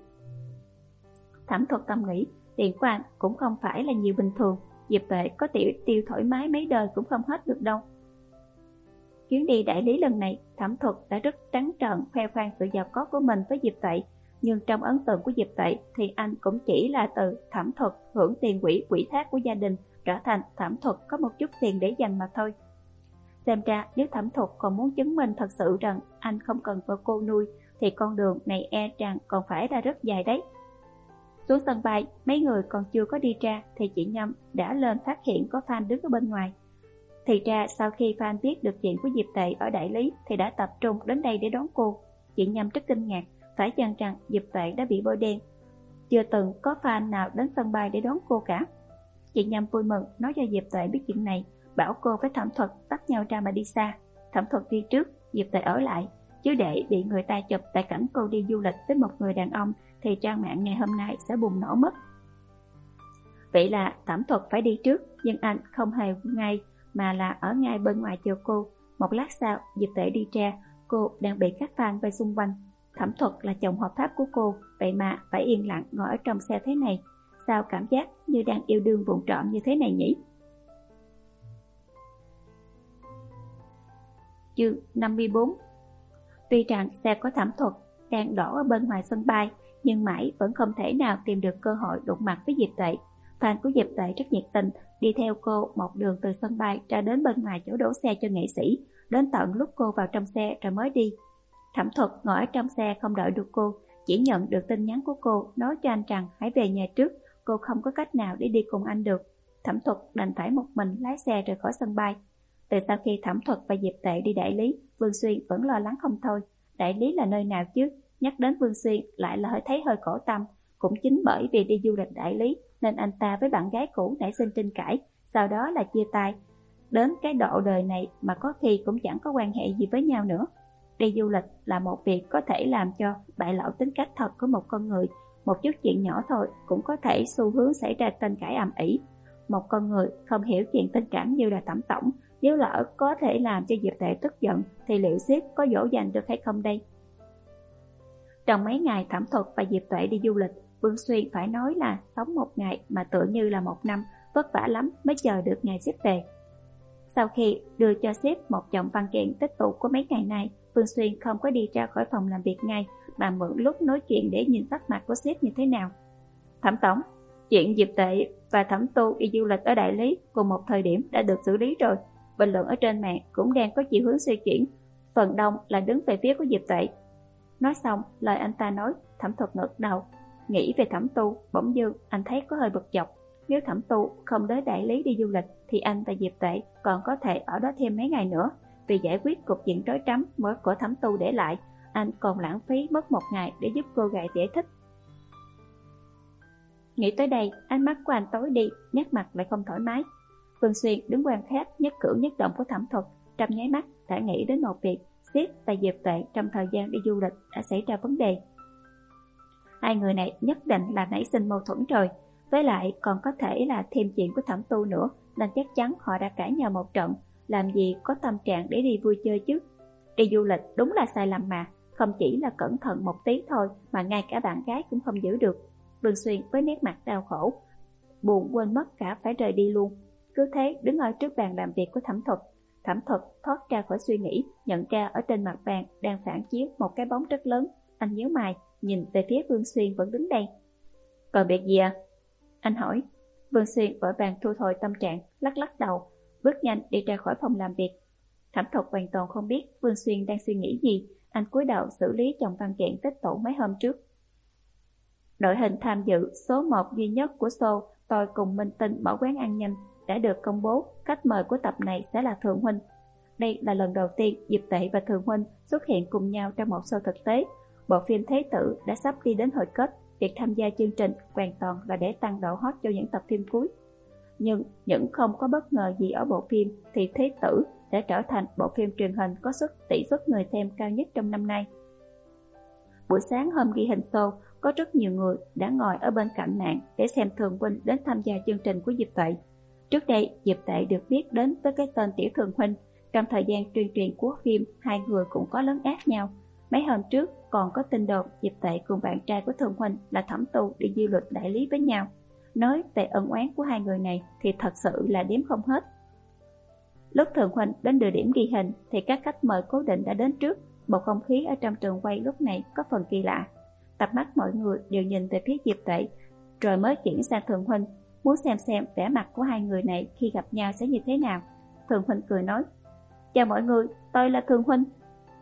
Thẩm Thuật tâm nghĩ, tiền của anh cũng không phải là nhiều bình thường, Diệp Tệ có tiêu, tiêu thoải mái mấy đời cũng không hết được đâu. Chuyến đi đại lý lần này, Thẩm Thuật đã rất trắng trợn khoe khoang sự giàu có của mình với Diệp Tệ. Nhưng trong ấn tượng của Diệp Tệ thì anh cũng chỉ là từ Thẩm Thuật hưởng tiền quỹ quỹ thác của gia đình trở thành Thẩm Thuật có một chút tiền để dành mà thôi. Xem ra nếu Thẩm Thuật còn muốn chứng minh thật sự rằng anh không cần vợ cô nuôi thì con đường này e rằng còn phải là rất dài đấy. Xuống sân bay, mấy người còn chưa có đi ra thì chị Nhâm đã lên phát hiện có fan đứng ở bên ngoài. Thì ra sau khi fan biết được chuyện của Diệp Tệ ở đại lý thì đã tập trung đến đây để đón cô. Chị Nhâm rất kinh ngạc, phải chăng rằng Diệp Tệ đã bị bôi đen. Chưa từng có fan nào đến sân bay để đón cô cả. Chị Nhâm vui mừng nói cho Diệp Tệ biết chuyện này, bảo cô với Thẩm Thuật tách nhau ra mà đi xa. Thẩm Thuật đi trước, Diệp Tệ ở lại, chứ để bị người ta chụp tại cảnh cô đi du lịch với một người đàn ông thì trang mạng ngày hôm nay sẽ bùng nổ mất. Vậy là Thẩm Thuật phải đi trước, nhưng anh không hề ngay mà là ở ngay bên ngoài chờ cô. Một lát sau, Diệp Tệ đi ra, cô đang bị các fan vây xung quanh. Thẩm Thuật là chồng hợp pháp của cô, vậy mà phải yên lặng ngồi ở trong xe thế này. Sao cảm giác như đang yêu đương vụng trộm như thế này nhỉ? Chương năm mươi bốn. Tuy rằng xe của Thẩm Thuật đang đổ ở bên ngoài sân bay, nhưng mãi vẫn không thể nào tìm được cơ hội đụng mặt với Diệp Tệ. Fan của Diệp Tệ rất nhiệt tình, đi theo cô một đường từ sân bay ra đến bên ngoài chỗ đổ xe cho nghệ sĩ, đến tận lúc cô vào trong xe rồi mới đi. Thẩm Thuật ngồi ở trong xe không đợi được cô, chỉ nhận được tin nhắn của cô nói cho anh rằng hãy về nhà trước, cô không có cách nào để đi cùng anh được. Thẩm Thuật đành phải một mình lái xe rời khỏi sân bay. Từ sau khi Thẩm Thuật và Diệp Tệ đi đại lý, Vương Xuyên vẫn lo lắng không thôi. Đại lý là nơi nào chứ? Nhắc đến Vương Xuyên lại là hơi thấy hơi khổ tâm. Cũng chính bởi vì đi du lịch đại lý nên anh ta với bạn gái cũ nảy sinh tranh cãi, sau đó là chia tay. Đến cái độ đời này mà có khi cũng chẳng có quan hệ gì với nhau nữa. Đi du lịch là một việc có thể làm cho bại lộ tính cách thật của một con người. Một chút chuyện nhỏ thôi cũng có thể xu hướng xảy ra tranh cãi ầm ĩ. Một con người không hiểu chuyện tình cảm như là Thẩm tổng, nếu lỡ có thể làm cho Diệp Tệ tức giận thì liệu sếp có dỗ dành được hay không đây? Trong mấy ngày Thẩm Thuật và Diệp Tệ đi du lịch, Vương Xuyên phải nói là sống một ngày mà tựa như là một năm, vất vả lắm mới chờ được ngày sếp về. Sau khi đưa cho sếp một chồng văn kiện tích tụ của mấy ngày nay, Vương Xuyên không có đi ra khỏi phòng làm việc ngay, mà mượn lúc nói chuyện để nhìn sắc mặt của sếp như thế nào. Thẩm tổng, chuyện Diệp Tệ và Thẩm Tu đi du lịch ở Đại Lý cùng một thời điểm đã được xử lý rồi. Bình luận ở trên mạng cũng đang có chiều hướng xoay chuyển, phần đông là đứng về phía của Diệp Tuệ. Nói xong lời anh ta nói, Thẩm Thuật ngẩng đầu nghĩ về Thẩm Tu, bỗng dưng anh thấy có hơi bực dọc. Nếu Thẩm Tu không đến Đại Lý đi du lịch thì anh và Diệp Tuệ còn có thể ở đó thêm mấy ngày nữa. Vì giải quyết cục diện rối rắm mới của Thẩm Tu để lại, anh còn lãng phí mất một ngày để giúp cô gái giải thích. Nghĩ tới đây, ánh mắt của anh tối đi, nét mặt lại không thoải mái. Vương Xuyên đứng quan sát nhất cử nhất động của Thẩm Thuật, trong nháy mắt đã nghĩ đến một việc, Siết và Diệp Tuệ trong thời gian đi du lịch đã xảy ra vấn đề. Hai người này nhất định là nảy sinh mâu thuẫn rồi, với lại còn có thể là thêm chuyện của Thẩm Tu nữa, nên chắc chắn họ đã cãi nhau một trận, làm gì có tâm trạng để đi vui chơi chứ. Đi du lịch đúng là sai lầm mà, không chỉ là cẩn thận một tí thôi mà ngay cả bạn gái cũng không giữ được. Vương Xuyên với nét mặt đau khổ, buồn quên mất cả phải rời đi luôn. Cứ thế đứng ở trước bàn làm việc của Thẩm Thuật. Thẩm Thuật thoát ra khỏi suy nghĩ, nhận ra ở trên mặt bàn đang phản chiếu một cái bóng rất lớn. Anh nhíu mày, nhìn về phía Vương Xuyên vẫn đứng đây. Còn việc gì à? Anh hỏi. Vương Xuyên vội vàng thu hồi tâm trạng, lắc lắc đầu, bước nhanh đi ra khỏi phòng làm việc. Thẩm Thuật hoàn toàn không biết Vương Xuyên đang suy nghĩ gì. Anh cúi đầu xử lý chồng văn kiện tích tụ mấy hôm trước. Đội hình tham dự số một duy nhất của show Tôi cùng Minh Tinh mở quán ăn nhanh đã được công bố. Khách mời của tập này sẽ là Thường Huynh. Đây là lần đầu tiên Diệp Tuệ và Thường Huynh xuất hiện cùng nhau trong một show thực tế. Bộ phim Thế Tử đã sắp đi đến hồi kết. Việc tham gia chương trình hoàn toàn là để tăng độ hot cho những tập phim cuối. Nhưng những không có bất ngờ gì ở bộ phim thì Thế Tử đã trở thành bộ phim truyền hình có suất tỷ suất người xem cao nhất trong năm nay. Buổi sáng hôm ghi hình show, có rất nhiều người đã ngồi ở bên cạnh mạng để xem Thường Huynh đến tham gia chương trình của Diệp Tuệ. Trước đây, Diệp Tuệ được biết đến với cái tên Tiểu Thường Huynh. Trong thời gian tuyên truyền của phim, hai người cũng có lấn át nhau. Mấy hôm trước còn có tin đồn Diệp Tuệ cùng bạn trai của Thường Huynh là Thẩm Tu đi du lịch Đại Lý với nhau. Nói về ân oán của hai người này thì thật sự là đếm không hết. Lúc Thường Huynh đến địa điểm ghi hình thì các khách mời cố định đã đến trước. Bầu không khí ở trong trường quay lúc này có phần kỳ lạ. Tập mắt mọi người đều nhìn về phía Diệp Tuệ, rồi mới chuyển sang Thường Huynh, muốn xem xem vẻ mặt của hai người này khi gặp nhau sẽ như thế nào. Thường Huynh cười nói: Chào mọi người, tôi là Thường Huynh.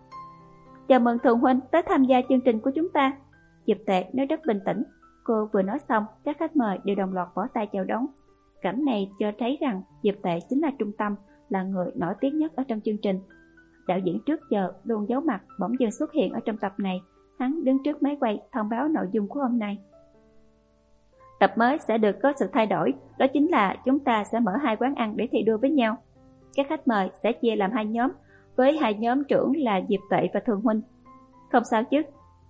Chào mừng Thường Huynh tới tham gia chương trình của chúng ta. Diệp Tuệ nói rất bình tĩnh. Cô vừa nói xong, các khách mời đều đồng loạt vỗ tay chào đón. Cảnh này cho thấy rằng Diệp Tuệ chính là trung tâm, là người nổi tiếng nhất ở trong chương trình. Đạo diễn trước giờ luôn giấu mặt bỗng dưng xuất hiện ở trong tập này. Hắn đứng trước máy quay thông báo nội dung của hôm nay. Tập mới sẽ được có sự thay đổi, đó chính là chúng ta sẽ mở hai quán ăn để thi đua với nhau. Các khách mời sẽ chia làm hai nhóm, với hai nhóm trưởng là Diệp Tuệ và Thường Huynh. Không sao chứ?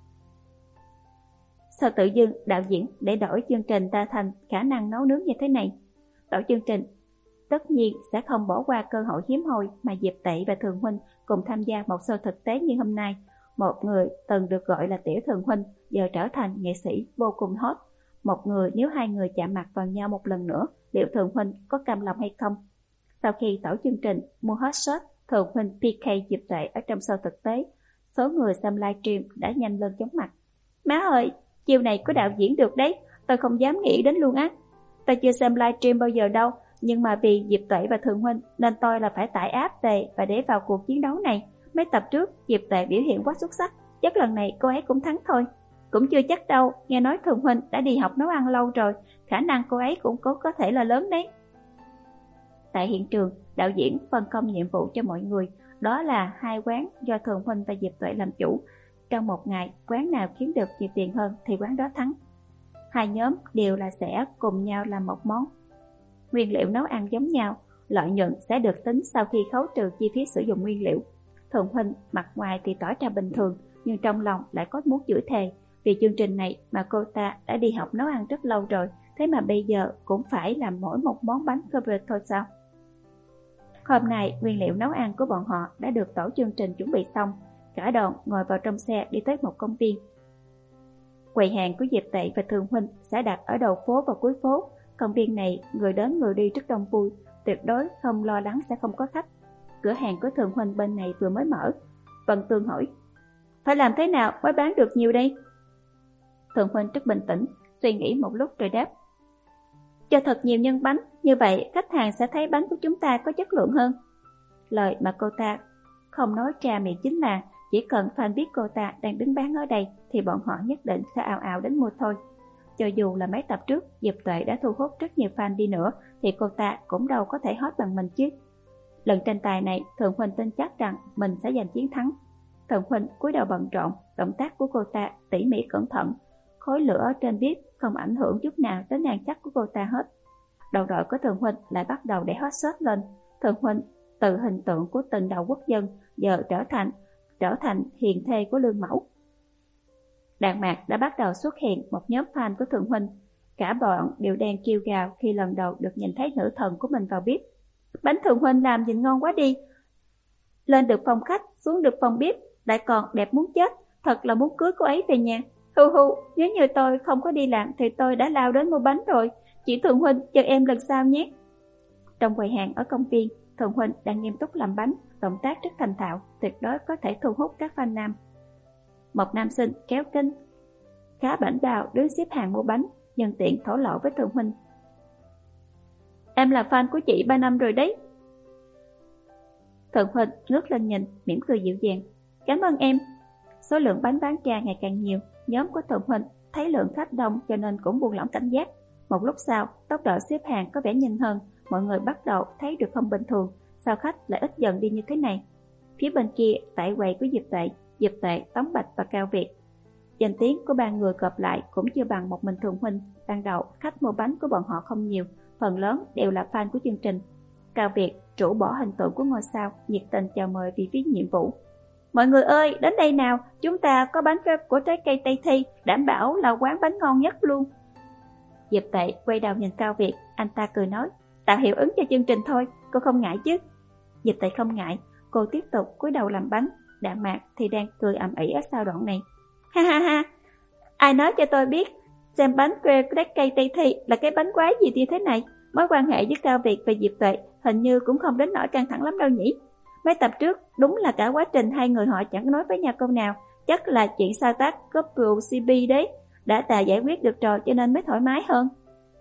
Sao tự dưng đạo diễn để đổi chương trình ta thành khả năng nấu nướng như thế này? Đổi chương trình tất nhiên sẽ không bỏ qua cơ hội hiếm hoi mà Diệp Tuệ và Thường Huynh cùng tham gia một show thực tế như hôm nay. Một người từng được gọi là Tiểu Thường Huynh giờ trở thành nghệ sĩ vô cùng hot. Một người nếu hai người chạm mặt vào nhau một lần nữa, liệu Thường Huynh có cam lòng hay không? Sau khi tổ chương trình mua hot shot Thường Huynh pê ca Diệp Tuệ ở trong show thực tế, số người xem livestream đã nhanh lên chóng mặt. Má ơi, chiều này có đạo diễn được đấy, tôi không dám nghĩ đến luôn á. Tôi chưa xem livestream bao giờ đâu, nhưng mà vì Diệp Tuệ và Thường Huynh nên tôi là phải tải app về và để vào cuộc chiến đấu này. Mấy tập trước Diệp Tuệ biểu hiện quá xuất sắc, chắc lần này cô ấy cũng thắng thôi. Cũng chưa chắc đâu, nghe nói Thường Huynh đã đi học nấu ăn lâu rồi, khả năng cô ấy cũng có, có thể là lớn đấy. Tại hiện trường, đạo diễn phân công nhiệm vụ cho mọi người, đó là hai quán do Thường Huynh và Diệp Tuệ làm chủ. Trong một ngày, quán nào kiếm được nhiều tiền hơn thì quán đó thắng. Hai nhóm đều là sẽ cùng nhau làm một món. Nguyên liệu nấu ăn giống nhau, lợi nhuận sẽ được tính sau khi khấu trừ chi phí sử dụng nguyên liệu. Thường Huynh mặt ngoài thì tỏ ra bình thường, nhưng trong lòng lại có muốn chửi thề. Vì chương trình này mà cô ta đã đi học nấu ăn rất lâu rồi, thế mà bây giờ cũng phải làm mỗi một món bánh cover thôi sao? Hôm nay, nguyên liệu nấu ăn của bọn họ đã được tổ chương trình chuẩn bị xong. Cả đoàn ngồi vào trong xe đi tới một công viên. Quầy hàng của Diệp Tuệ và Thường Huynh sẽ đặt ở đầu phố và cuối phố. Công viên này người đến người đi rất đông vui, tuyệt đối không lo lắng sẽ không có khách. Cửa hàng của Thường Huynh bên này vừa mới mở. Vân Tương hỏi: phải làm thế nào mới bán được nhiều đây? Thường Huynh rất bình tĩnh, suy nghĩ một lúc rồi đáp: Cho thật nhiều nhân bánh, như vậy khách hàng sẽ thấy bánh của chúng ta có chất lượng hơn. Lời mà cô ta không nói ra miệng chính là chỉ cần fan biết cô ta đang đứng bán ở đây thì bọn họ nhất định sẽ ào ào đến mua thôi. Cho dù là mấy tập trước Diệp Tuệ đã thu hút rất nhiều fan đi nữa thì cô ta cũng đâu có thể hot bằng mình chứ. Lần tranh tài này Thượng Huynh tin chắc rằng mình sẽ giành chiến thắng. Thượng Huynh cúi đầu bận rộn, động tác của cô ta tỉ mỉ cẩn thận. Khối lửa ở trên bếp không ảnh hưởng chút nào đến nhan chắc của cô ta hết. Đầu đội của Thượng Huynh lại bắt đầu để hot search lên. Thượng Huynh từ hình tượng của từng đầu quốc dân giờ trở thành trở thành hiền thê của lương mẫu. Đạn Mạc đã bắt đầu xuất hiện một nhóm fan của Thượng Huynh. Cả bọn đều đang kêu gào khi lần đầu được nhìn thấy nữ thần của mình vào bếp. Bánh Thượng Huynh làm nhìn ngon quá đi. Lên được phòng khách, xuống được phòng bếp, lại còn đẹp muốn chết. Thật là muốn cưới cô ấy về nhà. Hu hu, nếu như tôi không có đi làm thì tôi đã lao đến mua bánh rồi. Chỉ Thượng Huynh chờ em lần sau nhé. Trong quầy hàng ở công viên, Thượng Huynh đang nghiêm túc làm bánh, động tác rất thành thạo, tuyệt đối có thể thu hút các fan nam. Một nam sinh kéo kinh khá bảnh bao đứng xếp hàng mua bánh, nhân tiện thổ lộ với Thượng Huynh. Em là fan của chị ba năm rồi đấy. Thượng Huynh ngước lên nhìn, mỉm cười dịu dàng. Cảm ơn em. Số lượng bánh bán ra ngày càng nhiều, nhóm của Thượng Huynh thấy lượng khách đông cho nên cũng buông lỏng cảnh giác. Một lúc sau, tốc độ xếp hàng có vẻ nhanh hơn, mọi người bắt đầu thấy được không bình thường, sao khách lại ít dần đi như thế này. Phía bên kia, tại quầy của Diệp Tuệ, Diệp Tuệ, Tống Bạch và Cao Việt. Danh tiếng của ba người gộp lại cũng chưa bằng một mình Thượng Huynh. Ban đầu, khách mua bánh của bọn họ không nhiều, phần lớn đều là fan của chương trình. Cao Việt, rũ bỏ hình tượng của ngôi sao, nhiệt tình chào mời vì phía nhiệm vụ. Mọi người ơi, đến đây nào, chúng ta có bánh của trái cây Tây Thi, đảm bảo là quán bánh ngon nhất luôn. Diệp Tuệ quay đầu nhìn Cao Việt, anh ta cười nói, tạo hiệu ứng cho chương trình thôi, cô không ngại chứ? Diệp Tuệ không ngại, cô tiếp tục cúi đầu làm bánh. Đạn Mạc thì đang cười ầm ĩ ở sau đoạn này. Ha ha ha, ai nói cho tôi biết xem bánh que trái cây Tây Thi là cái bánh quái gì như thế này? Mối quan hệ với Cao Việt và Diệp Tuệ hình như cũng không đến nỗi căng thẳng lắm đâu nhỉ? Mấy tập trước đúng là cả quá trình hai người họ chẳng nói với nhau câu nào, chắc là chuyện sao tác couple xê pê đấy, đã tà giải quyết được rồi cho nên mới thoải mái hơn.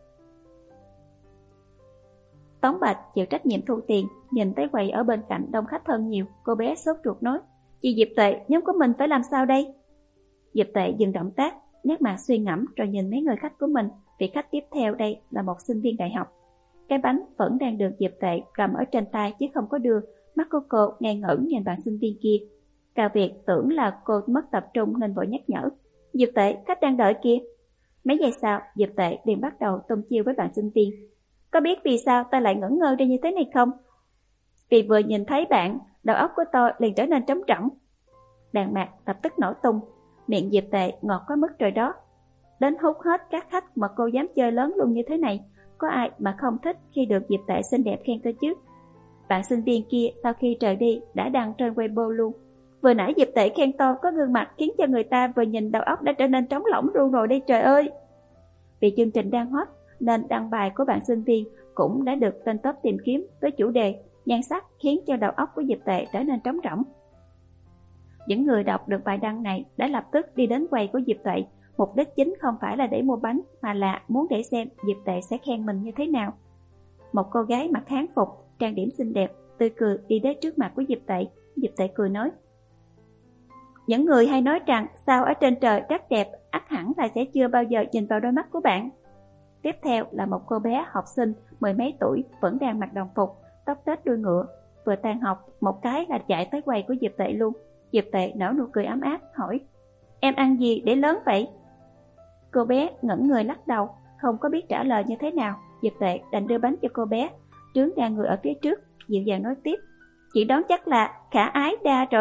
Tống Bạch chịu trách nhiệm thu tiền, nhìn thấy quầy ở bên cạnh đông khách hơn nhiều, cô bé sốt ruột nói, chị Diệp Tuệ, nhóm của mình phải làm sao đây? Diệp Tuệ dừng động tác, nét mặt suy ngẫm rồi nhìn mấy người khách của mình. Vị khách tiếp theo đây là một sinh viên đại học. Cái bánh vẫn đang được Diệp Tuệ cầm ở trên tay chứ không có đưa. Mắt của cô ngây ngẩn nhìn bạn sinh viên kia. Cao Việt tưởng là cô mất tập trung nên vội nhắc nhở, Diệp Tuệ, khách đang đợi kia. Mấy giây sau, Diệp Tuệ liền bắt đầu tung chiêu với bạn sinh viên. Có biết vì sao ta lại ngẩn ngơ ra như thế này không? Vì vừa nhìn thấy bạn, đầu óc của tôi liền trở nên trống rỗng. Đạn Mạc lập tức nổ tung. Miệng Diệp Tuệ ngọt quá mức rồi đó. Đến hút hết các khách mà cô dám chơi lớn luôn như thế này. Có ai mà không thích khi được Diệp Tuệ xinh đẹp khen cơ chứ? Bạn sinh viên kia sau khi rời đi đã đăng trên Weibo luôn. Vừa nãy Diệp Tuệ khen tôi có gương mặt khiến cho người ta vừa nhìn đầu óc đã trở nên trống lỏng luôn rồi đây trời ơi. Vì chương trình đang hot nên đăng bài của bạn sinh viên cũng đã được tên top tìm kiếm với chủ đề nhan sắc khiến cho đầu óc của Diệp Tuệ trở nên trống rỗng. Những người đọc được bài đăng này đã lập tức đi đến quầy của Diệp Tuệ. Mục đích chính không phải là để mua bánh mà là muốn để xem Diệp Tuệ sẽ khen mình như thế nào. Một cô gái mặc hán phục, trang điểm xinh đẹp, tươi cười đi đến trước mặt của Diệp Tuệ. Diệp Tuệ cười nói, những người hay nói rằng sao ở trên trời rất đẹp, ắt hẳn là sẽ chưa bao giờ nhìn vào đôi mắt của bạn. Tiếp theo là một cô bé học sinh mười mấy tuổi vẫn đang mặc đồng phục, tóc tết đuôi ngựa, vừa tan học một cái là chạy tới quầy của Diệp Tuệ luôn. Diệp Tuệ nở nụ cười ấm áp hỏi, em ăn gì để lớn vậy? Cô bé ngẩn người lắc đầu, không có biết trả lời như thế nào. Diệp Tuệ đành đưa bánh cho cô bé, trướng đang người ở phía trước, dịu dàng nói tiếp, chị đoán chắc là khả ái đa rồi.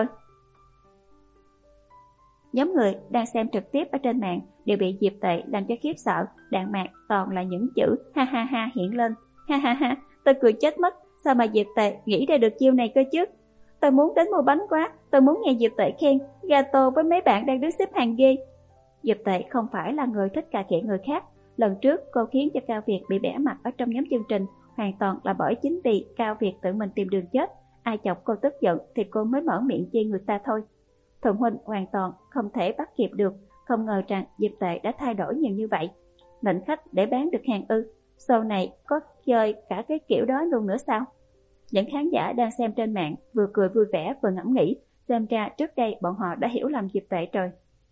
Nhóm người đang xem trực tiếp ở trên mạng đều bị Diệp Tuệ làm cho khiếp sợ. Đạn Mạc toàn là những chữ ha ha ha hiện lên. Ha ha ha, tôi cười chết mất, sao mà Diệp Tuệ nghĩ ra được chiêu này cơ chứ? Tôi muốn đến mua bánh quá, tôi muốn nghe Diệp Tuệ khen gato với mấy bạn đang đứng xếp hàng ghê. Diệp Tuệ không phải là người thích cà khịa người khác. Lần trước cô khiến cho Cao Việt bị bẻ mặt ở trong nhóm chương trình, hoàn toàn là bởi chính vì Cao Việt tự mình tìm đường chết. Ai chọc cô tức giận thì cô mới mở miệng chê người ta thôi. Thượng Huynh hoàn toàn không thể bắt kịp được, không ngờ rằng Diệp Tuệ đã thay đổi nhiều như vậy. Lệnh khách để bán được hàng ư? Show này có chơi cả cái kiểu đó luôn nữa sao? Những khán giả đang xem trên mạng vừa cười vui vẻ vừa ngẫm nghĩ, xem ra trước đây bọn họ đã hiểu lầm Diệp Tệ rồi.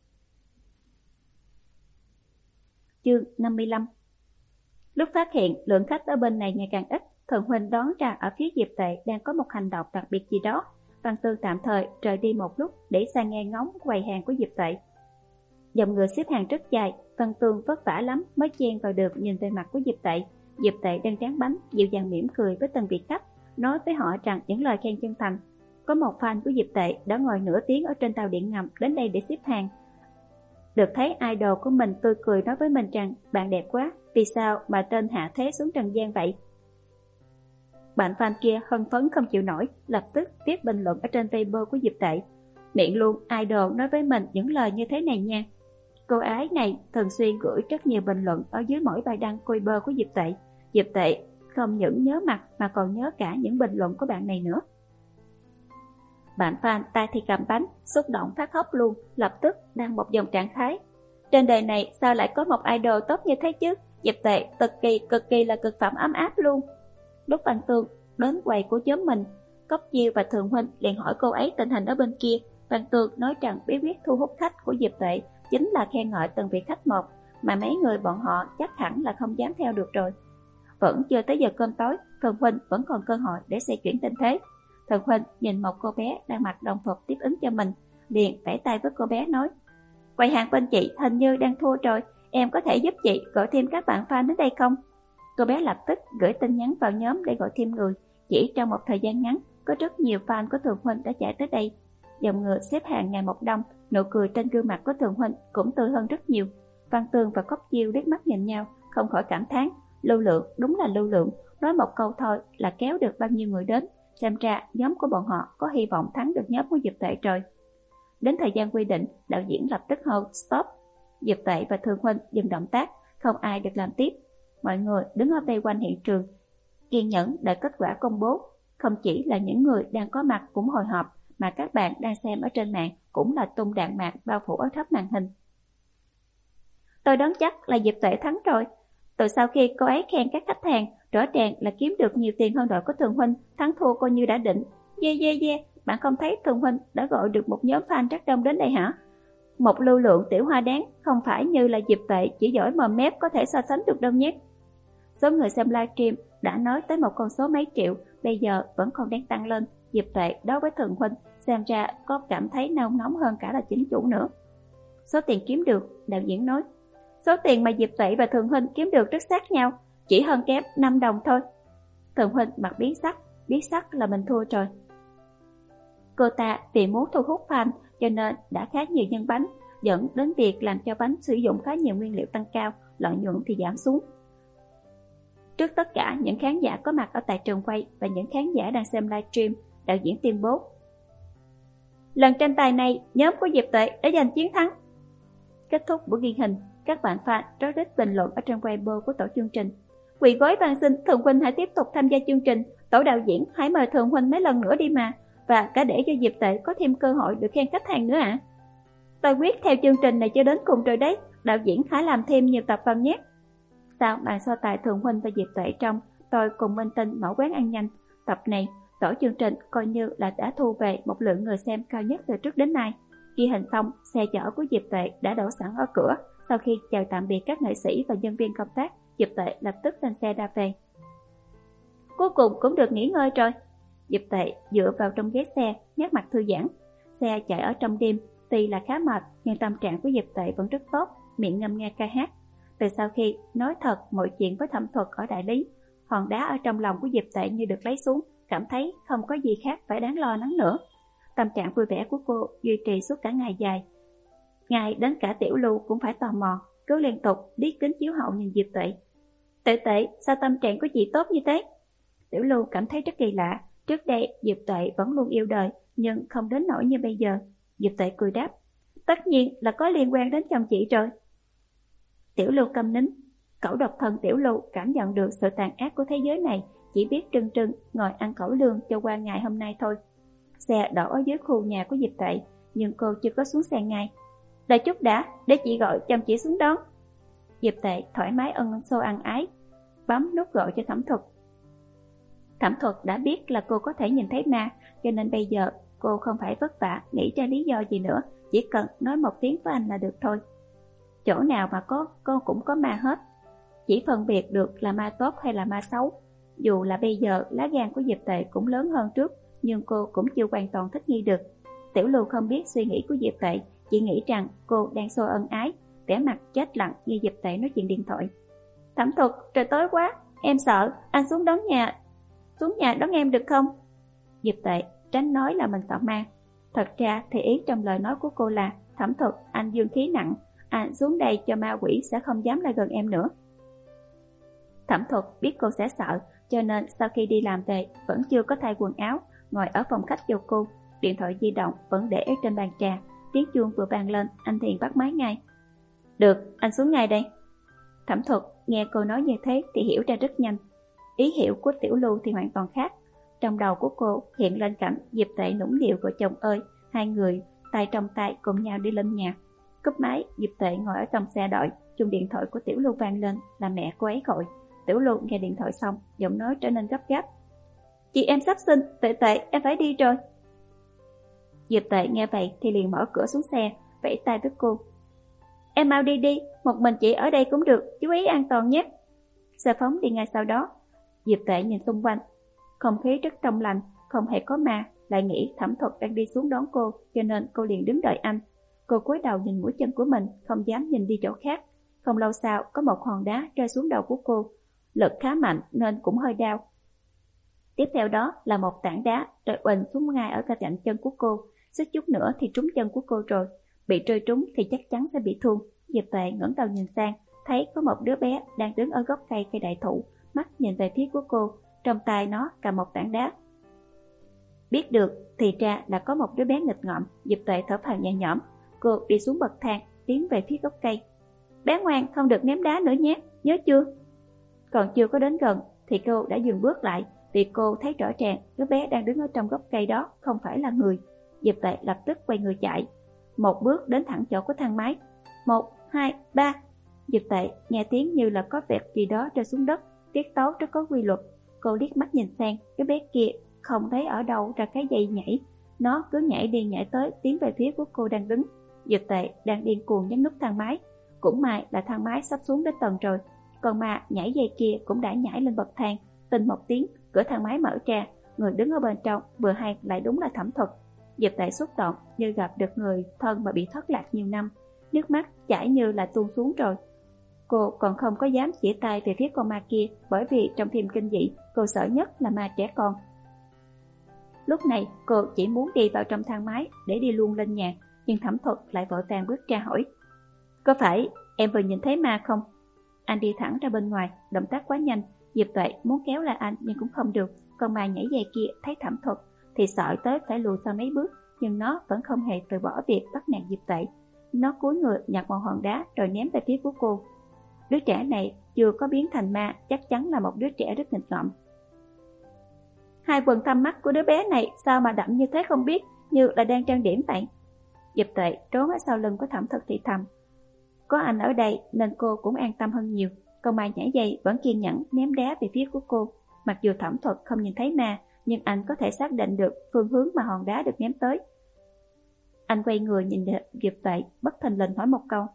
Chương năm mươi lăm. Lúc phát hiện lượng khách ở bên này ngày càng ít, Thần Huynh đoán ra ở phía Diệp Tệ đang có một hành động đặc biệt gì đó. Văn Tương tạm thời rời đi một lúc để sang nghe ngóng quầy hàng của Diệp Tệ. Dòng người xếp hàng rất dài, Văn Tương vất vả lắm mới chen vào được nhìn về mặt của Diệp Tệ. Diệp Tệ đang tráng bánh, dịu dàng mỉm cười với từng vị khách, nói với họ rằng những lời khen chân thành. Có một fan của Diệp Tệ đã ngồi nửa tiếng ở trên tàu điện ngầm đến đây để xếp hàng. Được thấy idol của mình tươi cười nói với mình rằng bạn đẹp quá, vì sao mà tên hạ thế xuống trần gian vậy? Bạn fan kia hân phấn không chịu nổi, lập tức viết bình luận ở trên Weibo của Diệp Tệ. Miệng luôn idol nói với mình những lời như thế này nha. Cô ái này thường xuyên gửi rất nhiều bình luận ở dưới mỗi bài đăng Weibo của Diệp Tệ. Diệp Tệ không những nhớ mặt mà còn nhớ cả những bình luận của bạn này nữa. Bạn fan tay thì cầm bánh, xúc động phát khóc luôn, lập tức đăng một dòng trạng thái. Trên đời này sao lại có một idol tốt như thế chứ? Diệp Tệ cực kỳ cực kỳ là cực phẩm ấm áp luôn. Lúc Văn Tương đến quầy của nhóm mình, Cốc Diêu và Thường Huynh liền hỏi cô ấy tình hình ở bên kia. Văn Tương nói rằng bí quyết thu hút khách của Diệp Tệ chính là khen ngợi từng vị khách một, mà mấy người bọn họ chắc hẳn là không dám theo được rồi. Vẫn chưa tới giờ cơm tối, Thường Huynh vẫn còn cơ hội để xoay chuyển tình thế. Thường Huynh nhìn một cô bé đang mặc đồng phục tiếp ứng cho mình, liền vẫy tay với cô bé nói: quầy hàng bên chị hình như đang thua rồi, em có thể giúp chị gọi thêm các bạn fan đến đây không? Cô bé lập tức gửi tin nhắn vào nhóm để gọi thêm người. Chỉ trong một thời gian ngắn, có rất nhiều fan của Thường Huynh đã chạy tới đây. Dòng người xếp hàng ngày một đông, nụ cười trên gương mặt của Thường Huynh cũng tươi hơn rất nhiều. Văn Tương và Cốc Diêu liếc mắt nhìn nhau, không khỏi cảm thán: lưu lượng, đúng là lưu lượng, nói một câu thôi là kéo được bao nhiêu người đến. Xem ra nhóm của bọn họ có hy vọng thắng được nhóm của Diệp Tệ rồi. Đến thời gian quy định, đạo diễn lập tức hô stop. Diệp Tệ và Thường Huynh dừng động tác, không ai được làm tiếp. Mọi người đứng ở vây quanh hiện trường, kiên nhẫn đợi kết quả công bố. Không chỉ là những người đang có mặt cũng hồi hộp, mà các bạn đang xem ở trên mạng cũng là tung đạn mạc bao phủ ở khắp màn hình. Tôi đoán chắc là Diệp Tệ thắng rồi. Từ sau khi cô ấy khen các khách hàng, rõ ràng là kiếm được nhiều tiền hơn đội của Thường Huynh, thắng thua coi như đã định. Yeah yeah yeah, bạn không thấy Thường Huynh đã gọi được một nhóm fan rất đông đến đây hả? Một lưu lượng tiểu hoa đáng, không phải như là Diệp Tệ chỉ giỏi mồm mép có thể so sánh được đâu nhé. Số người xem livestream đã nói tới một con số mấy triệu, bây giờ vẫn còn đang tăng lên. Diệp Tệ đối với Thường Huynh xem ra có cảm thấy nôn nóng hơn cả là chính chủ nữa. Số tiền kiếm được, đạo diễn nói. Số tiền mà Diệp Tệ và Thường Huynh kiếm được rất sát nhau, chỉ hơn kém năm đồng thôi. Thường Huynh mặt biến sắc, biết sắc là mình thua rồi. Cô ta vì muốn thu hút fan cho nên đã khá nhiều nhân bánh, dẫn đến việc làm cho bánh sử dụng khá nhiều nguyên liệu tăng cao, lợi nhuận thì giảm xuống. Trước tất cả những khán giả có mặt ở tại trường quay và những khán giả đang xem livestream, đạo diễn tuyên bố: lần tranh tài này, nhóm của Diệp Tệ đã giành chiến thắng. Kết thúc buổi ghi hình, các bạn fan rối rít bình luận ở trên Weibo của tổ chương trình: quỳ gối van xin Thường Huynh hãy tiếp tục tham gia chương trình, tổ đạo diễn hãy mời Thường Huynh mấy lần nữa đi mà, và cả để cho Diệp Tệ có thêm cơ hội được khen khách hàng nữa ạ. À? Tôi quyết theo chương trình này cho đến cùng rồi đấy, đạo diễn hãy làm thêm nhiều tập vào nhé. Sau màn so tài Thường Huynh và Diệp Tệ trong Tôi cùng Minh Tinh mở quán ăn nhanh, tập này tổ chương trình coi như là đã thu về một lượng người xem cao nhất từ trước đến nay. Ghi hình xong, xe chở của Diệp Tệ đã đổ sẵn ở cửa. Sau khi chào tạm biệt các nghệ sĩ và nhân viên công tác, Diệp Tệ lập tức lên xe ra về. Cuối cùng cũng được nghỉ ngơi rồi. Diệp Tệ dựa vào trong ghế xe, nét mặt thư giãn. Xe chạy ở trong đêm, tuy là khá mệt nhưng tâm trạng của Diệp Tệ vẫn rất tốt, miệng ngâm nga ca hát. Từ sau khi nói thật mọi chuyện với thẩm thuật ở đại lý, hòn đá ở trong lòng của Diệp Tệ như được lấy xuống, cảm thấy không có gì khác phải đáng lo lắng nữa. Tâm trạng vui vẻ của cô duy trì suốt cả ngày dài. Ngay đến cả Tiểu Lưu cũng phải tò mò, cứ liên tục liếc kính chiếu hậu nhìn Diệp Tệ. Tệ Tệ, sao tâm trạng của chị tốt như thế? Tiểu Lưu cảm thấy rất kỳ lạ. Trước đây Diệp Tệ vẫn luôn yêu đời, nhưng không đến nỗi như bây giờ. Diệp Tệ cười đáp: tất nhiên là có liên quan đến chồng chị rồi. Tiểu Lưu câm nín. Cẩu độc thân Tiểu Lưu cảm nhận được sự tàn ác của thế giới này, chỉ biết trưng trưng ngồi ăn cẩu lương cho qua ngày hôm nay thôi. Xe đổ ở dưới khu nhà của Diệp Tệ, nhưng cô chưa có xuống xe ngay. Đợi chút đã, để chị gọi chồng chị xuống đón. Diệp Tệ thoải mái ân xô ăn ái. bấm nút gọi cho Thẩm Thuật. Thẩm Thuật đã biết là cô có thể nhìn thấy ma, cho nên bây giờ cô không phải vất vả nghĩ ra lý do gì nữa, chỉ cần nói một tiếng với anh là được thôi. Chỗ nào mà có cô cũng có ma hết, chỉ phân biệt được là ma tốt hay là ma xấu. Dù là bây giờ lá gan của Diệp Tệ cũng lớn hơn trước, nhưng cô cũng chưa hoàn toàn thích nghi được. Tiểu Lưu không biết suy nghĩ của Diệp Tệ, chỉ nghĩ rằng cô đang xô ân ái, vẻ mặt chết lặng như Diệp Tệ nói chuyện điện thoại. Thẩm Thuật, trời tối quá, em sợ, anh xuống đón nhà, xuống nhà đón em được không? Diệp Tệ tránh nói là mình sợ ma. Thật ra thì ý trong lời nói của cô là, Thẩm Thuật, anh dương khí nặng, anh xuống đây cho ma quỷ sẽ không dám lại gần em nữa. Thẩm Thuật biết cô sẽ sợ, cho nên sau khi đi làm về vẫn chưa có thay quần áo, ngồi ở phòng khách cho cô. Điện thoại di động vẫn để ở trên bàn trà, tiếng chuông vừa vang lên, anh Thiền bắt máy ngay. Được, anh xuống ngay đây. Thẩm Thuật nghe cô nói như thế thì hiểu ra rất nhanh. Ý hiểu của Tiểu Lưu thì hoàn toàn khác. Trong đầu của cô hiện lên cảnh Diệp Tệ nũng nịu vợ chồng ơi, hai người tay trong tay cùng nhau đi lên nhà. Cúp máy, Diệp Tệ ngồi ở trong xe đợi, chuông điện thoại của Tiểu Lưu vang lên là mẹ cô ấy gọi. Tiểu Lưu nghe điện thoại xong, giọng nói trở nên gấp gáp. Chị em sắp sinh, Tệ Tệ, em phải đi rồi. Diệp Tệ nghe vậy thì liền mở cửa xuống xe, vẫy tay với cô. Em mau đi đi, một mình chị ở đây cũng được, chú ý an toàn nhé. Xe phóng đi ngay sau đó. Diệp Tệ nhìn xung quanh, không khí rất trong lành, không hề có ma, lại nghĩ Thẩm Thuật đang đi xuống đón cô, cho nên cô liền đứng đợi anh. Cô cúi đầu nhìn mũi chân của mình, không dám nhìn đi chỗ khác. Không lâu sau, có một hòn đá rơi xuống đầu của cô, lực khá mạnh nên cũng hơi đau. Tiếp theo đó là một tảng đá rơi uỳnh xuống ngay ở cạnh chân của cô, suýt chút nữa thì trúng chân của cô rồi. Bị rơi trúng thì chắc chắn sẽ bị thương. Diệp Tệ ngẩng đầu nhìn sang, thấy có một đứa bé đang đứng ở gốc cây cây đại thụ, mắt nhìn về phía của cô, trong tay nó cầm một tảng đá. Biết được thì ra là có một đứa bé nghịch ngợm. Diệp Tệ thở phào nhẹ nhõm, cô đi xuống bậc thang, tiến về phía gốc cây. Bé ngoan, không được ném đá nữa nhé, nhớ chưa? Còn chưa có đến gần thì cô đã dừng bước lại, vì cô thấy rõ ràng đứa bé đang đứng ở trong gốc cây đó không phải là người. Diệp Tệ lập tức quay người chạy, một bước đến thẳng chỗ của thang máy. Một, hai, ba. Diệp Tệ nghe tiếng như là có vẹt gì đó rơi xuống đất, tiết tấu rất có quy luật. Cô liếc mắt nhìn sang, cái bé kia không thấy ở đâu ra cái dây nhảy, nó cứ nhảy đi nhảy tới tiến về phía của cô đang đứng. Diệp Tệ đang điên cuồng nhấn nút thang máy, cũng may là thang máy sắp xuống đến tầng rồi, còn mà nhảy dây kia cũng đã nhảy lên bậc thang. Tinh một tiếng, cửa thang máy mở ra, người đứng ở bên trong vừa hay lại đúng là Thẩm Thuật. Diệp Tệ xúc động như gặp được người thân mà bị thất lạc nhiều năm, nước mắt chảy như là tuôn xuống rồi. Cô còn không có dám chỉ tay về phía con ma kia, bởi vì trong phim kinh dị cô sợ nhất là ma trẻ con. Lúc này cô chỉ muốn đi vào trong thang máy để đi luôn lên nhà, nhưng Thẩm Thuật lại vội vàng bước ra hỏi. Có phải em vừa nhìn thấy ma không? Anh đi thẳng ra bên ngoài, động tác quá nhanh. Diệp Tuệ muốn kéo lại anh nhưng cũng không được. Con ma nhảy dây kia thấy Thẩm Thuật thì sợ tới phải lùi sau mấy bước, nhưng nó vẫn không hề từ bỏ việc bắt nạt Diệp Tuệ. Nó cúi người nhặt một hòn đá rồi ném về phía của cô. Đứa trẻ này chưa có biến thành ma, chắc chắn là một đứa trẻ rất nghịch ngợm. Hai quầng thâm mắt của đứa bé này sao mà đậm như thế không biết, như là đang trang điểm vậy. Diệp Tuệ trốn ở sau lưng của Thẩm Thuật thì thầm. Có anh ở đây nên cô cũng an tâm hơn nhiều. Con ma nhảy dây vẫn kiên nhẫn ném đá về phía của cô. Mặc dù Thẩm Thuật không nhìn thấy ma, nhưng anh có thể xác định được phương hướng mà hòn đá được ném tới. Anh quay người nhìn Diệp Tuệ, bất thình lình hỏi một câu.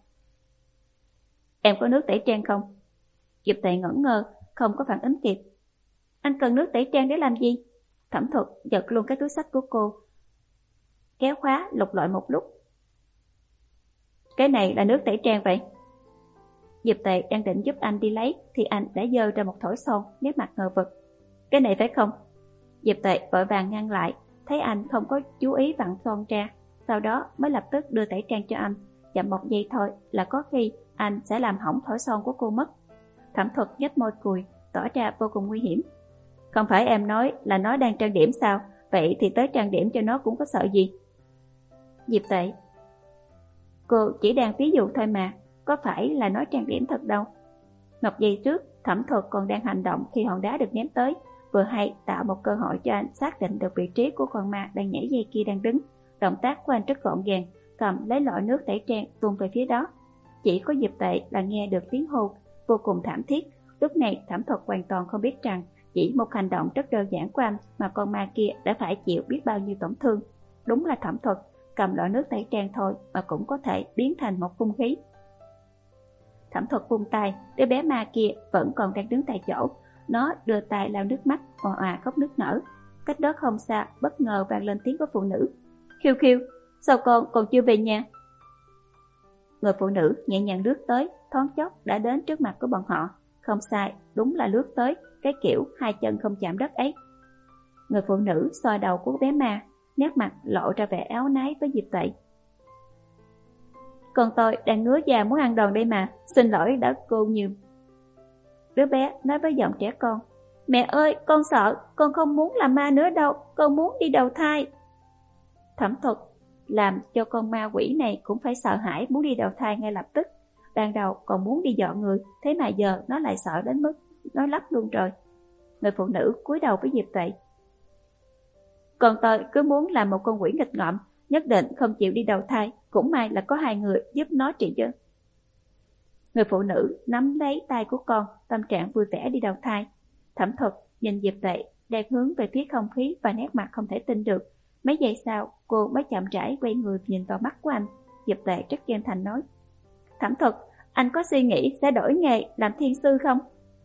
Em có nước tẩy trang không? Diệp Tuệ ngẩn ngơ, không có phản ứng kịp. Anh cần nước tẩy trang để làm gì? Thẩm Thuật giật luôn cái túi xách của cô, kéo khóa lục lọi một lúc. Cái này là nước tẩy trang vậy? Diệp Tuệ đang định giúp anh đi lấy thì anh đã giơ ra một thỏi son, nét mặt ngờ vực. Cái này phải không? Diệp Tuệ vội vàng ngăn lại, thấy anh không có chú ý vặn son ra, sau đó mới lập tức đưa tẩy trang cho anh. Chậm một giây thôi là có khi anh sẽ làm hỏng thỏi son của cô mất. Thẩm Thuật nhếch môi cười, tỏ ra vô cùng nguy hiểm. Không phải em nói là nó đang trang điểm sao? Vậy thì tới trang điểm cho nó cũng có sợ gì? Diệp Tuệ, cô chỉ đang ví dụ thôi mà, có phải là nó trang điểm thật đâu. Một giây trước, Thẩm Thuật còn đang hành động khi hòn đá được ném tới, vừa hay tạo một cơ hội cho anh xác định được vị trí của con ma đang nhảy dây kia đang đứng. Động tác của anh rất gọn gàng, cầm lấy lọ nước tẩy trang tuôn về phía đó. Chỉ có Diệp Tuệ là nghe được tiếng hô vô cùng thảm thiết, Lúc này Thẩm Thuật hoàn toàn không biết rằng chỉ một hành động rất đơn giản của anh mà con ma kia đã phải chịu biết bao nhiêu tổn thương. Đúng là Thẩm Thuật cầm lọ nước tẩy trang thôi mà cũng có thể biến thành một hung khí. Thẩm Thuật vung tay, đứa bé ma kia vẫn còn đang đứng tại chỗ. Nó đưa tay lau nước mắt, òa òa khóc nức nở. Cách đó không xa, bất ngờ vang lên tiếng của phụ nữ. Khiêu Khiêu, sao con còn chưa về nhà? Người phụ nữ nhẹ nhàng lướt tới, thoáng chốc đã đến trước mặt của bọn họ. Không sai, đúng là lướt tới, cái kiểu hai chân không chạm đất ấy. Người phụ nữ xoa đầu của bé ma, nét mặt lộ ra vẻ áu náy với Diệp Tuệ. Con tôi đang ngứa già muốn ăn đòn đây mà, xin lỗi đã cô nhiều. Đứa bé nói với giọng trẻ con. Mẹ ơi, con sợ, con không muốn làm ma nữa đâu, con muốn đi đầu thai. Thẩm Thuật làm cho con ma quỷ này cũng phải sợ hãi muốn đi đầu thai ngay lập tức. Ban đầu còn muốn đi dọn người, thế mà giờ nó lại sợ đến mức nói lắp luôn rồi. Người phụ nữ cúi đầu với Diệp Tuệ. Còn tôi cứ muốn làm một con quỷ nghịch ngợm, nhất định không chịu đi đầu thai, cũng may là có hai người giúp nó trị chứ. Người phụ nữ nắm lấy tay của con, tâm trạng vui vẻ đi đầu thai. Thẩm Thuật nhìn Diệp Tuệ đang hướng về phía không khí và nét mặt không thể tin được. Mấy giây sau, cô mới chậm rãi quay người nhìn vào mắt của anh. Diệp Tuệ rất chân thành nói. Thẩm Thuật, anh có suy nghĩ sẽ đổi nghề làm thiên sư không?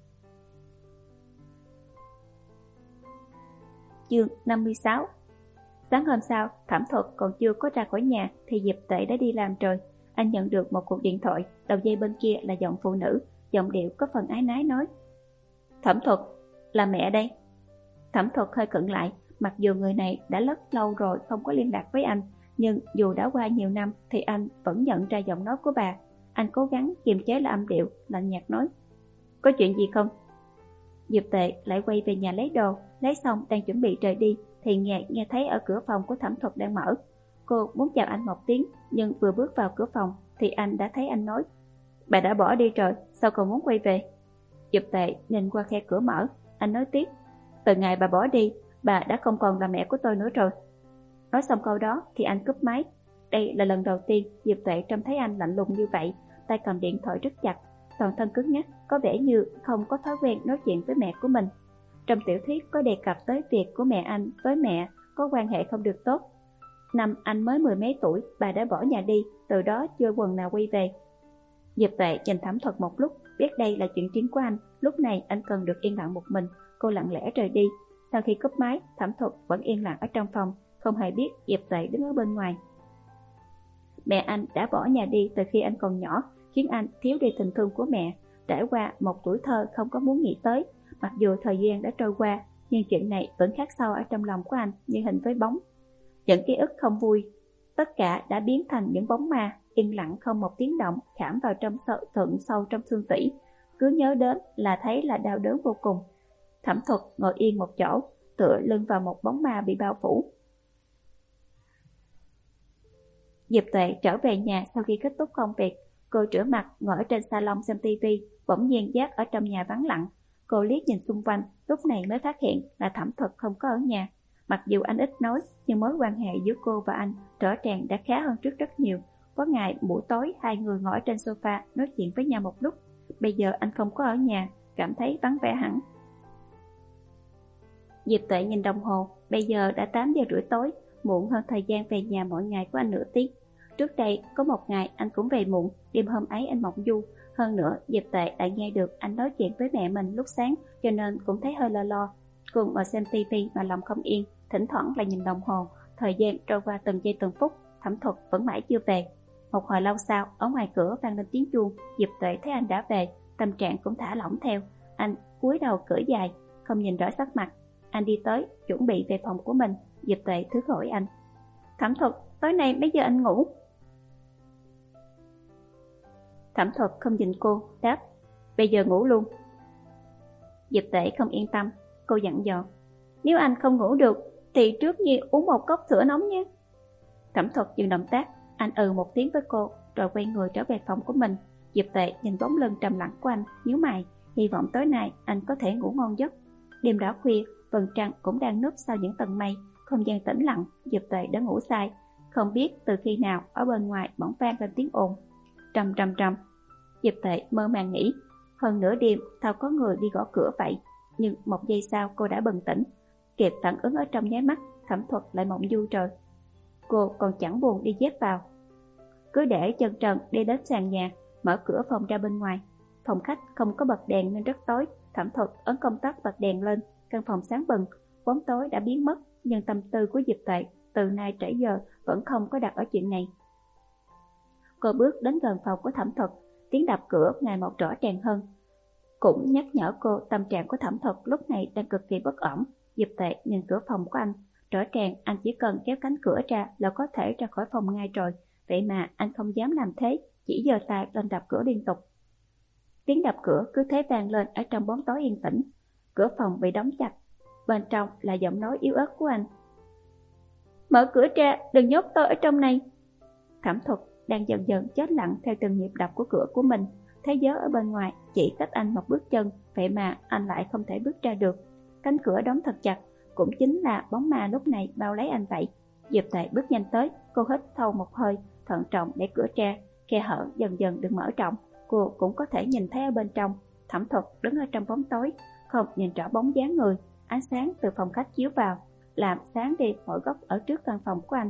Chương năm mươi sáu. Sáng hôm sau, Thẩm Thuật còn chưa có ra khỏi nhà thì Diệp Tuệ đã đi làm rồi. Anh nhận được một cuộc điện thoại, đầu dây bên kia là giọng phụ nữ, giọng điệu có phần ái nái nói. Thẩm Thuật, là mẹ đây. Thẩm Thuật hơi cận lại, mặc dù người này đã rất lâu rồi không có liên lạc với anh, nhưng dù đã qua nhiều năm thì anh vẫn nhận ra giọng nói của bà. Anh cố gắng kiềm chế lại âm điệu, lạnh nhạt nói. Có chuyện gì không? Diệp Tuệ lại quay về nhà lấy đồ, lấy xong đang chuẩn bị rời đi thì nghe, nghe thấy ở cửa phòng của Thẩm Thuật đang mở. Cô muốn chào anh một tiếng, nhưng vừa bước vào cửa phòng thì anh đã thấy anh nói. Bà đã bỏ đi rồi, sao còn muốn quay về? Diệp Tuệ nhìn qua khe cửa mở, anh nói tiếp. Từ ngày bà bỏ đi, bà đã không còn là mẹ của tôi nữa rồi. Nói xong câu đó thì anh cúp máy. Đây là lần đầu tiên Diệp Tuệ trông thấy anh lạnh lùng như vậy, tay cầm điện thoại rất chặt, toàn thân cứng nhắc, có vẻ như không có thói quen nói chuyện với mẹ của mình. Trong tiểu thuyết có đề cập tới việc của mẹ anh với mẹ có quan hệ không được tốt. Năm anh mới mười mấy tuổi, bà đã bỏ nhà đi, từ đó chưa quần nào quay về. Diệp Tuệ nhìn Thẩm Thuật một lúc, biết đây là chuyện riêng của anh, lúc này anh cần được yên lặng một mình, cô lặng lẽ rời đi. Sau khi cúp máy, Thẩm Thuật vẫn yên lặng ở trong phòng, không hề biết Diệp Tuệ đứng ở bên ngoài. Mẹ anh đã bỏ nhà đi từ khi anh còn nhỏ, khiến anh thiếu đi tình thương của mẹ, trải qua một tuổi thơ không có muốn nghĩ tới. Mặc dù thời gian đã trôi qua, nhưng chuyện này vẫn khắc sâu ở trong lòng của anh như hình với bóng. Những ký ức không vui, tất cả đã biến thành những bóng ma, yên lặng không một tiếng động, khảm vào trong sợ thận sâu trong xương tủy. Cứ nhớ đến là thấy là đau đớn vô cùng. Thẩm Thuật ngồi yên một chỗ, tựa lưng vào một bóng ma bị bao phủ. Diệp Tuệ trở về nhà sau khi kết thúc công việc. Cô rửa mặt, ngồi ở trên salon xem tivi, bỗng nhiên giác ở trong nhà vắng lặng. Cô liếc nhìn xung quanh, lúc này mới phát hiện là Thẩm Thuật không có ở nhà. Mặc dù anh ít nói, nhưng mối quan hệ giữa cô và anh rõ ràng đã khá hơn trước rất nhiều. Có ngày buổi tối hai người ngồi trên sofa nói chuyện với nhau một lúc. Bây giờ anh không có ở nhà, cảm thấy vắng vẻ hẳn. Diệp Tuệ nhìn đồng hồ, bây giờ đã tám giờ rưỡi tối, muộn hơn thời gian về nhà mỗi ngày của anh nửa tiếng. Trước đây có một ngày anh cũng về muộn, đêm hôm ấy anh mộng du. Hơn nữa Diệp Tuệ đã nghe được anh nói chuyện với mẹ mình lúc sáng, cho nên cũng thấy hơi lo lo. Cô ngồi xem tivi mà lòng không yên, thỉnh thoảng lại nhìn đồng hồ. Thời gian trôi qua từng giây từng phút, Thẩm Thuật vẫn mãi chưa về. Một hồi lâu sau, ở ngoài cửa vang lên tiếng chuông. Diệp Tuệ thấy anh đã về, tâm trạng cũng thả lỏng theo. Anh cúi đầu cởi giày, không nhìn rõ sắc mặt. Anh đi tới, chuẩn bị về phòng của mình. Diệp Tuệ thứ hỏi anh. Thẩm Thuật, tối nay mấy giờ anh ngủ? Thẩm Thuật không nhìn cô, đáp. Bây giờ ngủ luôn. Diệp Tuệ không yên tâm, cô dặn dò. Nếu anh không ngủ được thì trước tiên uống một cốc sữa nóng nhé. Thẩm Thuật dừng động tác, anh ừ một tiếng với cô, rồi quay người trở về phòng của mình. Diệp Tuệ nhìn bóng lưng trầm lặng của anh, nhíu mày, hy vọng tối nay anh có thể ngủ ngon giấc. Đêm đó khuya, vầng trăng cũng đang núp sau những tầng mây, không gian tĩnh lặng. Diệp Tuệ đã ngủ say, không biết từ khi nào ở bên ngoài bỗng vang lên tiếng ồn, trầm trầm trầm. Diệp Tuệ mơ màng nghĩ, Hơn nửa đêm thao có người đi gõ cửa vậy. Nhưng một giây sau cô đã bừng tỉnh, kịp phản ứng ở trong nháy mắt. Thẩm Thuật lại mộng du rồi. Cô còn chẳng buồn đi dép vào, cứ để chân trần đi đến sàn nhà, mở cửa phòng ra bên ngoài. Phòng khách không có bật đèn nên rất tối. Thẩm Thuật ấn công tắc bật đèn lên, căn phòng sáng bừng, bóng tối đã biến mất. Nhưng tâm tư của Diệp Tuệ từ nay trở giờ vẫn không có đặt ở chuyện này. Cô bước đến gần phòng của Thẩm Thuật, tiếng đập cửa ngày một rõ ràng hơn, cũng nhắc nhở cô tâm trạng của Thẩm Thuật lúc này đang cực kỳ bất ổn. Diệp Tuệ nhìn cửa phòng của anh, rõ ràng anh chỉ cần kéo cánh cửa ra là có thể ra khỏi phòng ngay rồi. Vậy mà anh không dám làm thế, chỉ giơ tay lên đập cửa liên tục. Tiếng đập cửa cứ thế vang lên ở trong bóng tối yên tĩnh. Cửa phòng bị đóng chặt, bên trong là giọng nói yếu ớt của anh. Mở cửa ra, đừng nhốt tôi ở trong này. Thẩm Thuật đang dần dần chết lặng theo từng nhịp đập của cửa của mình. Thế giới ở bên ngoài chỉ cách anh một bước chân, vậy mà anh lại không thể bước ra được. Cánh cửa đóng thật chặt, cũng chính là bóng ma lúc này bao lấy anh vậy. Diệp Tuệ bước nhanh tới, cô hít sâu một hơi, thận trọng để cửa ra. Khe hở dần dần được mở rộng, cô cũng có thể nhìn thấy ở bên trong. Thẩm Thuật đứng ở trong bóng tối, không nhìn rõ bóng dáng người. Ánh sáng từ phòng khách chiếu vào, làm sáng đi mọi góc ở trước căn phòng của anh.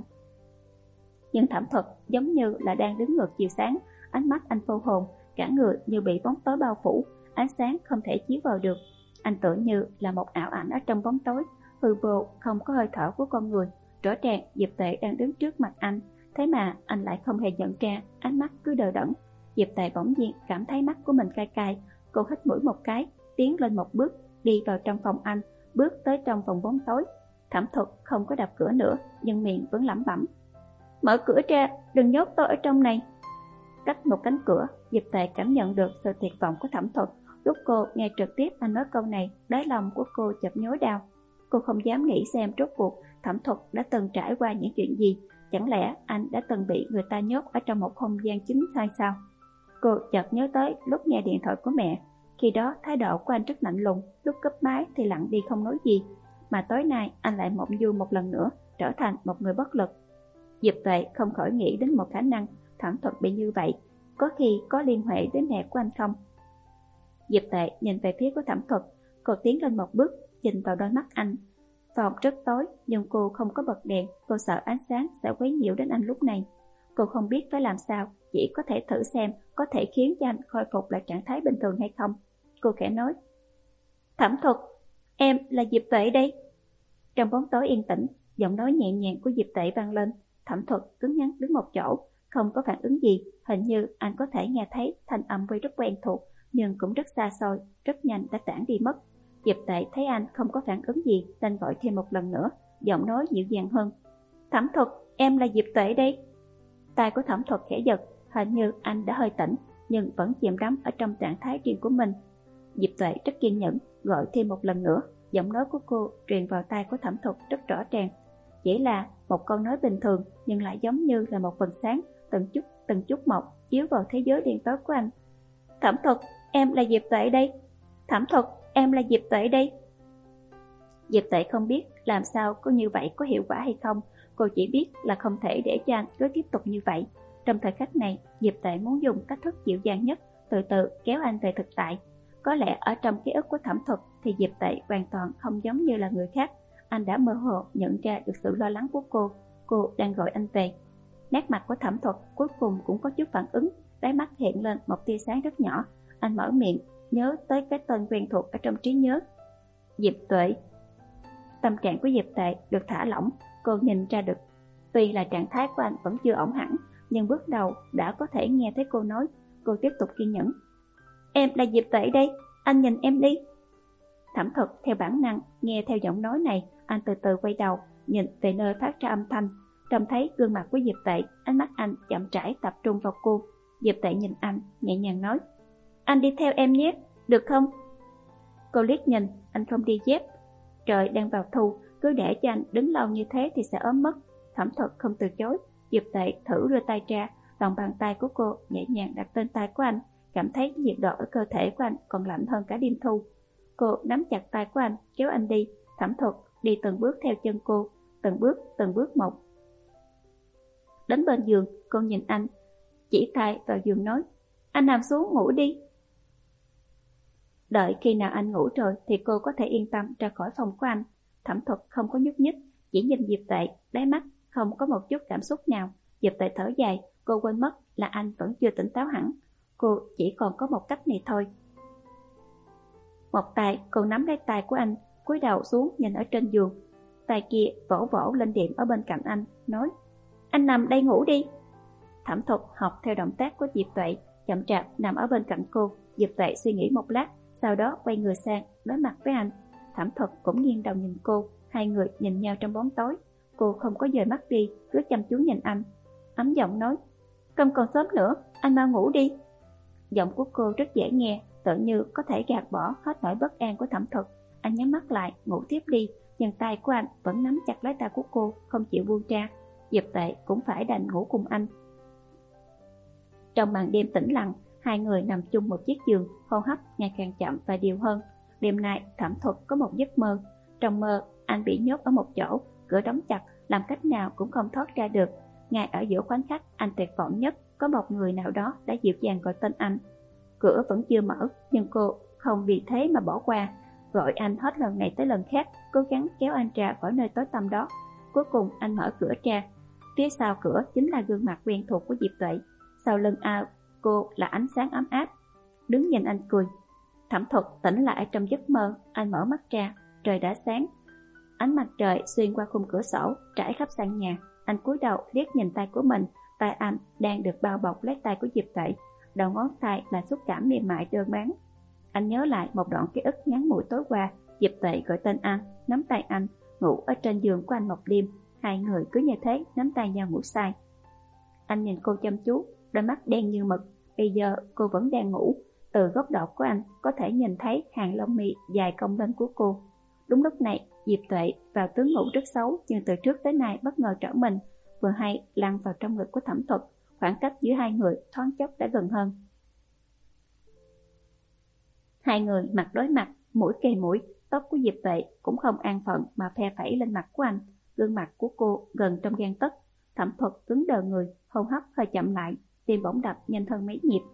Nhưng Thẩm Thuật giống như là đang đứng ngược chiều sáng, ánh mắt anh vô hồn, cả người như bị bóng tối bao phủ, ánh sáng không thể chiếu vào được. Anh tưởng như là một ảo ảnh ở trong bóng tối, hư vô không có hơi thở của con người. Rõ ràng Diệp Tuệ đang đứng trước mặt anh, thế mà anh lại không hề nhận ra, ánh mắt cứ đờ đẫn. Diệp Tuệ bỗng nhiên cảm thấy mắt của mình cay cay, cô hít mũi một cái, tiến lên một bước, đi vào trong phòng anh, bước tới trong phòng bóng tối. Thẩm Thuật không có đập cửa nữa, nhưng miệng vẫn lẩm bẩm. Mở cửa ra, đừng nhốt tôi ở trong này. Cách một cánh cửa, Diệp Tuệ cảm nhận được sự tuyệt vọng của Thẩm Thuật. Lúc cô nghe trực tiếp anh nói câu này, đáy lòng của cô chợt nhói đau. Cô không dám nghĩ xem rốt cuộc Thẩm Thuật đã từng trải qua những chuyện gì. Chẳng lẽ anh đã từng bị người ta nhốt ở trong một không gian chính hay sao? Cô chợt nhớ tới lúc nghe điện thoại của mẹ. Khi đó thái độ của anh rất lạnh lùng, lúc cúp máy thì lặng đi không nói gì. Mà tối nay anh lại mộng du một lần nữa, trở thành một người bất lực. Diệp Tuệ không khỏi nghĩ đến một khả năng Thẩm Thuật bị như vậy, có khi có liên hệ đến mẹ của anh không? Diệp Tuệ nhìn về phía của Thẩm Thuật, cô tiến lên một bước, nhìn vào đôi mắt anh. Phòng rất tối, nhưng cô không có bật đèn, cô sợ ánh sáng sẽ quấy nhiễu đến anh lúc này. Cô không biết phải làm sao, chỉ có thể thử xem có thể khiến cho anh khôi phục lại trạng thái bình thường hay không. Cô khẽ nói, Thẩm Thuật, em là Diệp Tuệ đây. Trong bóng tối yên tĩnh, giọng nói nhẹ nhàng của Diệp Tuệ vang lên. Thẩm Thuật cứng nhắc đứng một chỗ, không có phản ứng gì. Hình như anh có thể nghe thấy thanh âm tuy rất quen thuộc, nhưng cũng rất xa xôi, rất nhanh đã tản đi mất. Diệp Tuệ thấy anh không có phản ứng gì, nên gọi thêm một lần nữa, giọng nói dịu dàng hơn. Thẩm Thuật, em là Diệp Tuệ đây. Tai của Thẩm Thuật khẽ giật, hình như anh đã hơi tỉnh, nhưng vẫn chìm đắm ở trong trạng thái riêng của mình. Diệp Tuệ rất kiên nhẫn, gọi thêm một lần nữa, giọng nói của cô truyền vào tai của Thẩm Thuật rất rõ ràng. Chỉ là một câu nói bình thường, nhưng lại giống như là một vầng sáng, từng chút từng chút một chiếu vào thế giới đen tối của anh. Thẩm Thuật, em là Diệp Tuệ đây. Thẩm Thuật, em là Diệp Tuệ đây. Diệp Tuệ không biết làm sao có như vậy có hiệu quả hay không. Cô chỉ biết là không thể để cho anh cứ tiếp tục như vậy. Trong thời khắc này, Diệp Tuệ muốn dùng cách thức dịu dàng nhất, từ từ kéo anh về thực tại. Có lẽ ở trong ký ức của Thẩm Thuật thì Diệp Tuệ hoàn toàn không giống như là người khác. Anh đã mơ hồ nhận ra được sự lo lắng của cô. Cô đang gọi anh về. Nét mặt của Thẩm Thuật cuối cùng cũng có chút phản ứng, đáy mắt hiện lên một tia sáng rất nhỏ. Anh mở miệng, nhớ tới cái tên quen thuộc ở trong trí nhớ. Diệp Tuệ. Tâm trạng của Diệp Tuệ được thả lỏng, cô nhìn ra được. Tuy là trạng thái của anh vẫn chưa ổn hẳn, nhưng bước đầu đã có thể nghe thấy cô nói. Cô tiếp tục kiên nhẫn. Em là Diệp Tuệ đây, anh nhìn em đi. Thẩm Thuật theo bản năng nghe theo giọng nói này, anh từ từ quay đầu, nhìn về nơi phát ra âm thanh. Trông thấy gương mặt của Diệp Tuệ, ánh mắt anh chậm rãi tập trung vào cô. Diệp Tuệ nhìn anh, nhẹ nhàng nói, anh đi theo em nhé, được không? Cô liếc nhìn, anh không đi dép. Trời đang vào thu, cứ để cho anh đứng lâu như thế thì sẽ ốm mất. Thẩm Thuật không từ chối. Diệp Tuệ thử đưa tay ra, lòng bàn tay của cô nhẹ nhàng đặt lên tay của anh, cảm thấy nhiệt độ ở cơ thể của anh còn lạnh hơn cả đêm thu. Cô nắm chặt tay của anh, kéo anh đi. Thẩm Thuật đi từng bước theo chân cô, từng bước từng bước một. Đến bên giường, cô nhìn anh, chỉ tay vào giường nói, anh nằm xuống ngủ đi. Đợi khi nào anh ngủ rồi thì cô có thể yên tâm ra khỏi phòng của anh. Thẩm Thuật không có nhúc nhích, chỉ nhìn Diệp Tuệ, đáy mắt không có một chút cảm xúc nào. Diệp Tuệ thở dài, cô quên mất là anh vẫn chưa tỉnh táo hẳn. Cô chỉ còn có một cách này thôi. Một tay cô nắm lấy tay của anh, cúi đầu xuống nhìn ở trên giường. Tay kia vỗ vỗ lên đệm ở bên cạnh anh, nói: Anh nằm đây ngủ đi. Thẩm Thuật học theo động tác của Diệp Tuệ, chậm chạp nằm ở bên cạnh cô. Diệp Tuệ suy nghĩ một lát, sau đó quay người sang, đối mặt với anh. Thẩm Thuật cũng nghiêng đầu nhìn cô, hai người nhìn nhau trong bóng tối. Cô không có dời mắt đi, cứ chăm chú nhìn anh. Ấm giọng nói: Không còn sớm nữa, anh mau ngủ đi. Giọng của cô rất dễ nghe, tự như có thể gạt bỏ hết nỗi bất an của Thẩm Thuật. Anh nhắm mắt lại, ngủ tiếp đi, nhưng tay của anh vẫn nắm chặt lấy tay của cô, không chịu buông ra. Diệp Tuệ cũng phải đành ngủ cùng anh. Trong màn đêm tĩnh lặng, hai người nằm chung một chiếc giường, hô hấp ngày càng chậm và đều hơn. Đêm nay Thẩm Thuật có một giấc mơ. Trong mơ, anh bị nhốt ở một chỗ, cửa đóng chặt, làm cách nào cũng không thoát ra được. Ngay ở giữa khoảnh khắc anh tuyệt vọng nhất, có một người nào đó đã dịu dàng gọi tên anh. Cửa vẫn chưa mở, nhưng cô không vì thế mà bỏ qua, gọi anh hết lần này tới lần khác, cố gắng kéo anh ra khỏi nơi tối tăm đó. Cuối cùng anh mở cửa ra. Phía sau cửa chính là gương mặt quen thuộc của Diệp Tuệ. Sau lưng ao cô là ánh sáng ấm áp, đứng nhìn anh cười. Thẩm Thuật tỉnh lại trong giấc mơ. Anh mở mắt ra, trời đã sáng. Ánh mặt trời xuyên qua khung cửa sổ, trải khắp sàn nhà. Anh cúi đầu liếc nhìn tay của mình. Tay anh đang được bao bọc lấy tay của Diệp Tuệ, đầu ngón tay là xúc cảm mềm mại đơn bóng. Anh nhớ lại một đoạn ký ức ngắn ngủi tối qua. Diệp Tuệ gọi tên anh, nắm tay anh, ngủ ở trên giường của anh một đêm. Hai người cứ như thế nắm tay nhau ngủ say. Anh nhìn cô chăm chú, đôi mắt đen như mực. Bây giờ cô vẫn đang ngủ. Từ góc độ của anh có thể nhìn thấy hàng lông mi dài cong lên của cô. Đúng lúc này, Diệp Tuệ vào tướng ngủ rất xấu, nhưng từ trước tới nay bất ngờ trở mình, vừa hay lăn vào trong ngực của Thẩm Thuật. Khoảng cách giữa hai người thoáng chốc đã gần hơn. Hai người mặt đối mặt, mũi kề mũi. Tóc của Diệp Tuệ cũng không an phận mà phe phẩy lên mặt của anh. Gương mặt của cô gần trong gang tấc. Thẩm Thuật cứng đờ người, hô hấp hơi chậm lại, tim bỗng đập nhanh hơn mấy nhịp.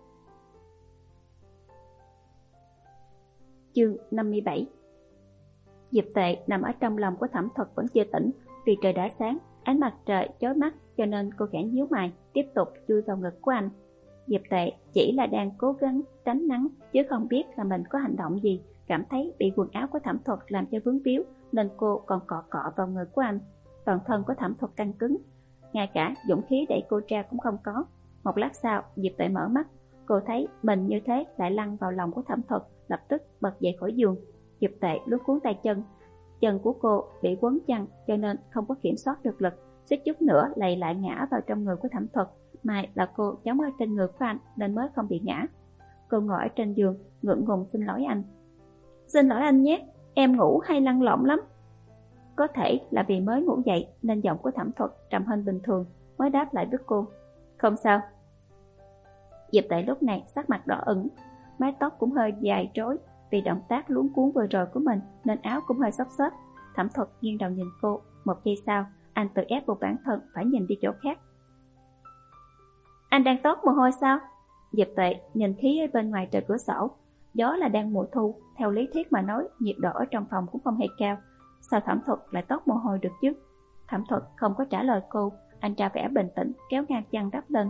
Chương năm mươi bảy. Diệp Tuệ nằm ở trong lòng của Thẩm Thuật vẫn chưa tỉnh. Vì trời đã sáng, ánh mặt trời chói mắt, cho nên cô khẽ nhíu mày, tiếp tục chui vào ngực của anh. Diệp Tuệ chỉ là đang cố gắng tránh nắng, chứ không biết là mình có hành động gì. Cảm thấy bị quần áo của Thẩm Thuật làm cho vướng víu, nên cô còn cọ cọ vào người của anh. Toàn thân của Thẩm Thuật căng cứng, ngay cả dũng khí đẩy cô ra cũng không có. Một lát sau, Diệp Tuệ mở mắt. Cô thấy mình như thế lại lăn vào lòng của Thẩm Thuật, lập tức bật dậy khỏi giường. Diệp Tuệ luống cuống tay chân. Chân của cô bị quấn chăn, cho nên không có kiểm soát được lực, suýt chút nữa lầy lại ngã vào trong người của Thẩm Thuật. May là cô chống ở trên người của anh nên mới không bị ngã. Cô ngồi ở trên giường, ngượng ngùng xin lỗi anh. Xin lỗi anh nhé, em ngủ hay lăn lộn lắm. Có thể là vì mới ngủ dậy nên giọng của Thẩm Thuật trầm hơn bình thường, mới đáp lại với cô. Không sao. Diệp Tuệ lúc này sắc mặt đỏ ửng, mái tóc cũng hơi dài rối. Vì động tác luống cuống vừa rồi của mình nên áo cũng hơi xốc xếch. Thẩm Thuật nghiêng đầu nhìn cô. Một giây sau, anh tự ép buộc bản thân phải nhìn đi chỗ khác. Anh đang toát mồ hôi sao? Diệp Tuệ nhìn khí ở bên ngoài trời cửa sổ. Gió là đang mùa thu, theo lý thuyết mà nói, nhiệt độ ở trong phòng cũng không hề cao. Sao Thẩm Thuật lại toát mồ hôi được chứ? Thẩm Thuật không có trả lời cô. Anh ra vẻ bình tĩnh, kéo ngang chăn đắp lên.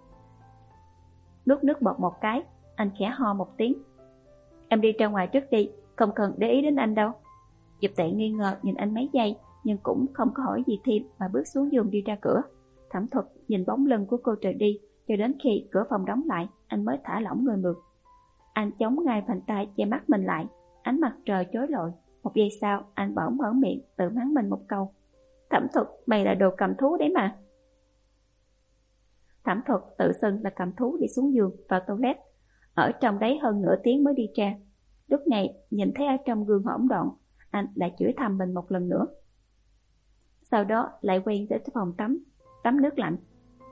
Nuốt nước bọt một cái, anh khẽ ho một tiếng. Em đi ra ngoài trước đi, không cần để ý đến anh đâu. Diệp Tuệ nghi ngờ nhìn anh mấy giây, nhưng cũng không có hỏi gì thêm mà bước xuống giường đi ra cửa. Thẩm Thuật nhìn bóng lưng của cô rời đi, cho đến khi cửa phòng đóng lại, anh mới thả lỏng người mượt. Anh chống ngay vành tay che mắt mình lại, ánh mặt trời chói lọi. Một giây sau, anh bỗng mở miệng tự mắng mình một câu. Thẩm Thuật, mày là đồ cầm thú đấy mà. Thẩm Thuật tự xưng là cầm thú đi xuống giường vào toilet, ở trong đấy hơn nửa tiếng mới đi ra. Lúc này nhìn thấy ở trong gương hỗn độn, anh lại chửi thầm mình một lần nữa. Sau đó lại quay đến phòng tắm, tắm nước lạnh.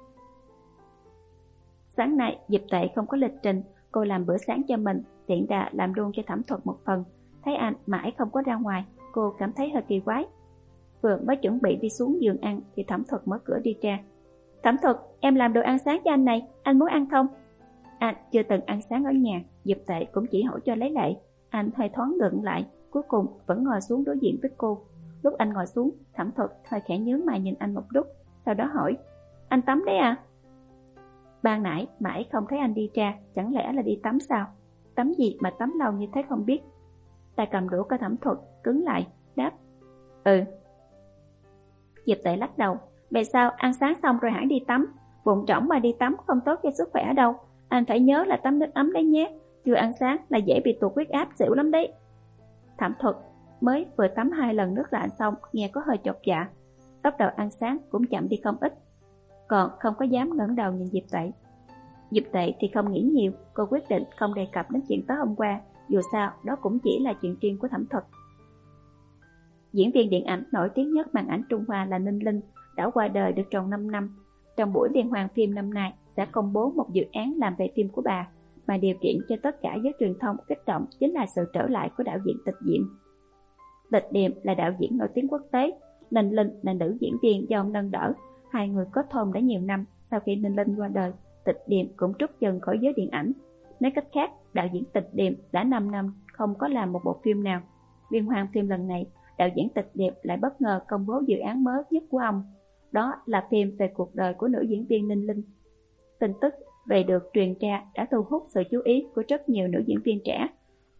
Sáng nay Diệp Tuệ không có lịch trình, cô làm bữa sáng cho mình, tiện đà làm luôn cho Thẩm Thuật một phần. Thấy anh mãi không có ra ngoài, cô cảm thấy hơi kỳ quái. Vừa mới chuẩn bị đi xuống giường ăn thì Thẩm Thuật mở cửa đi ra. Thẩm Thuật, em làm đồ ăn sáng cho anh này, anh muốn ăn không? Anh chưa từng ăn sáng ở nhà. Diệp Diệp Tệ cũng chỉ hỏi cho lấy lệ. Anh hơi thoáng ngượng lại, cuối cùng vẫn ngồi xuống đối diện với cô. Lúc anh ngồi xuống, Thẩm Thuật hơi khẽ nhướng mày nhìn anh một lúc, sau đó hỏi: Anh tắm đấy à? Ban nãy mãi không thấy anh đi ra, chẳng lẽ là đi tắm sao? Tắm gì mà tắm lâu như thế không biết? Tay cầm đũa của Thẩm Thuật cứng lại, đáp: Ừ. Diệp Tệ lắc đầu: Vậy sao ăn sáng xong rồi hãy đi tắm? Bụng trỏng mà đi tắm không tốt cho sức khỏe đâu. Anh phải nhớ là tắm nước ấm đấy nhé. Chưa ăn sáng là dễ bị tụt huyết áp xỉu lắm đấy. Thẩm Thuật mới vừa tắm hai lần nước lạnh xong, nghe có hơi chột dạ. Tốc độ ăn sáng cũng chậm đi không ít, còn không có dám ngẩng đầu nhìn Diệp Tệ. Diệp Tệ thì không nghĩ nhiều, cô quyết định không đề cập đến chuyện tối hôm qua, dù sao đó cũng chỉ là chuyện riêng của Thẩm Thuật. Diễn viên điện ảnh nổi tiếng nhất màn ảnh Trung Hoa là Ninh Linh đã qua đời được tròn năm năm. Trong buổi liên hoan phim năm nay sẽ công bố một dự án làm về phim của bà, mà điều kiện cho tất cả giới truyền thông kích động chính là sự trở lại của đạo diễn Tịch Diệm. Tịch Diệm là đạo diễn nổi tiếng quốc tế, Ninh Linh là nữ diễn viên do ông nâng đỡ. Hai người có thôn đã nhiều năm. Sau khi Ninh Linh qua đời, Tịch Diệm cũng rút dần khỏi giới điện ảnh. Nói cách khác, đạo diễn Tịch Diệm đã năm năm không có làm một bộ phim nào. Liên hoan phim lần này, đạo diễn Tịch Diệm lại bất ngờ công bố dự án mới nhất của ông. Đó là phim về cuộc đời của nữ diễn viên Ninh Linh. Tin tức về được truyền ra đã thu hút sự chú ý của rất nhiều nữ diễn viên trẻ.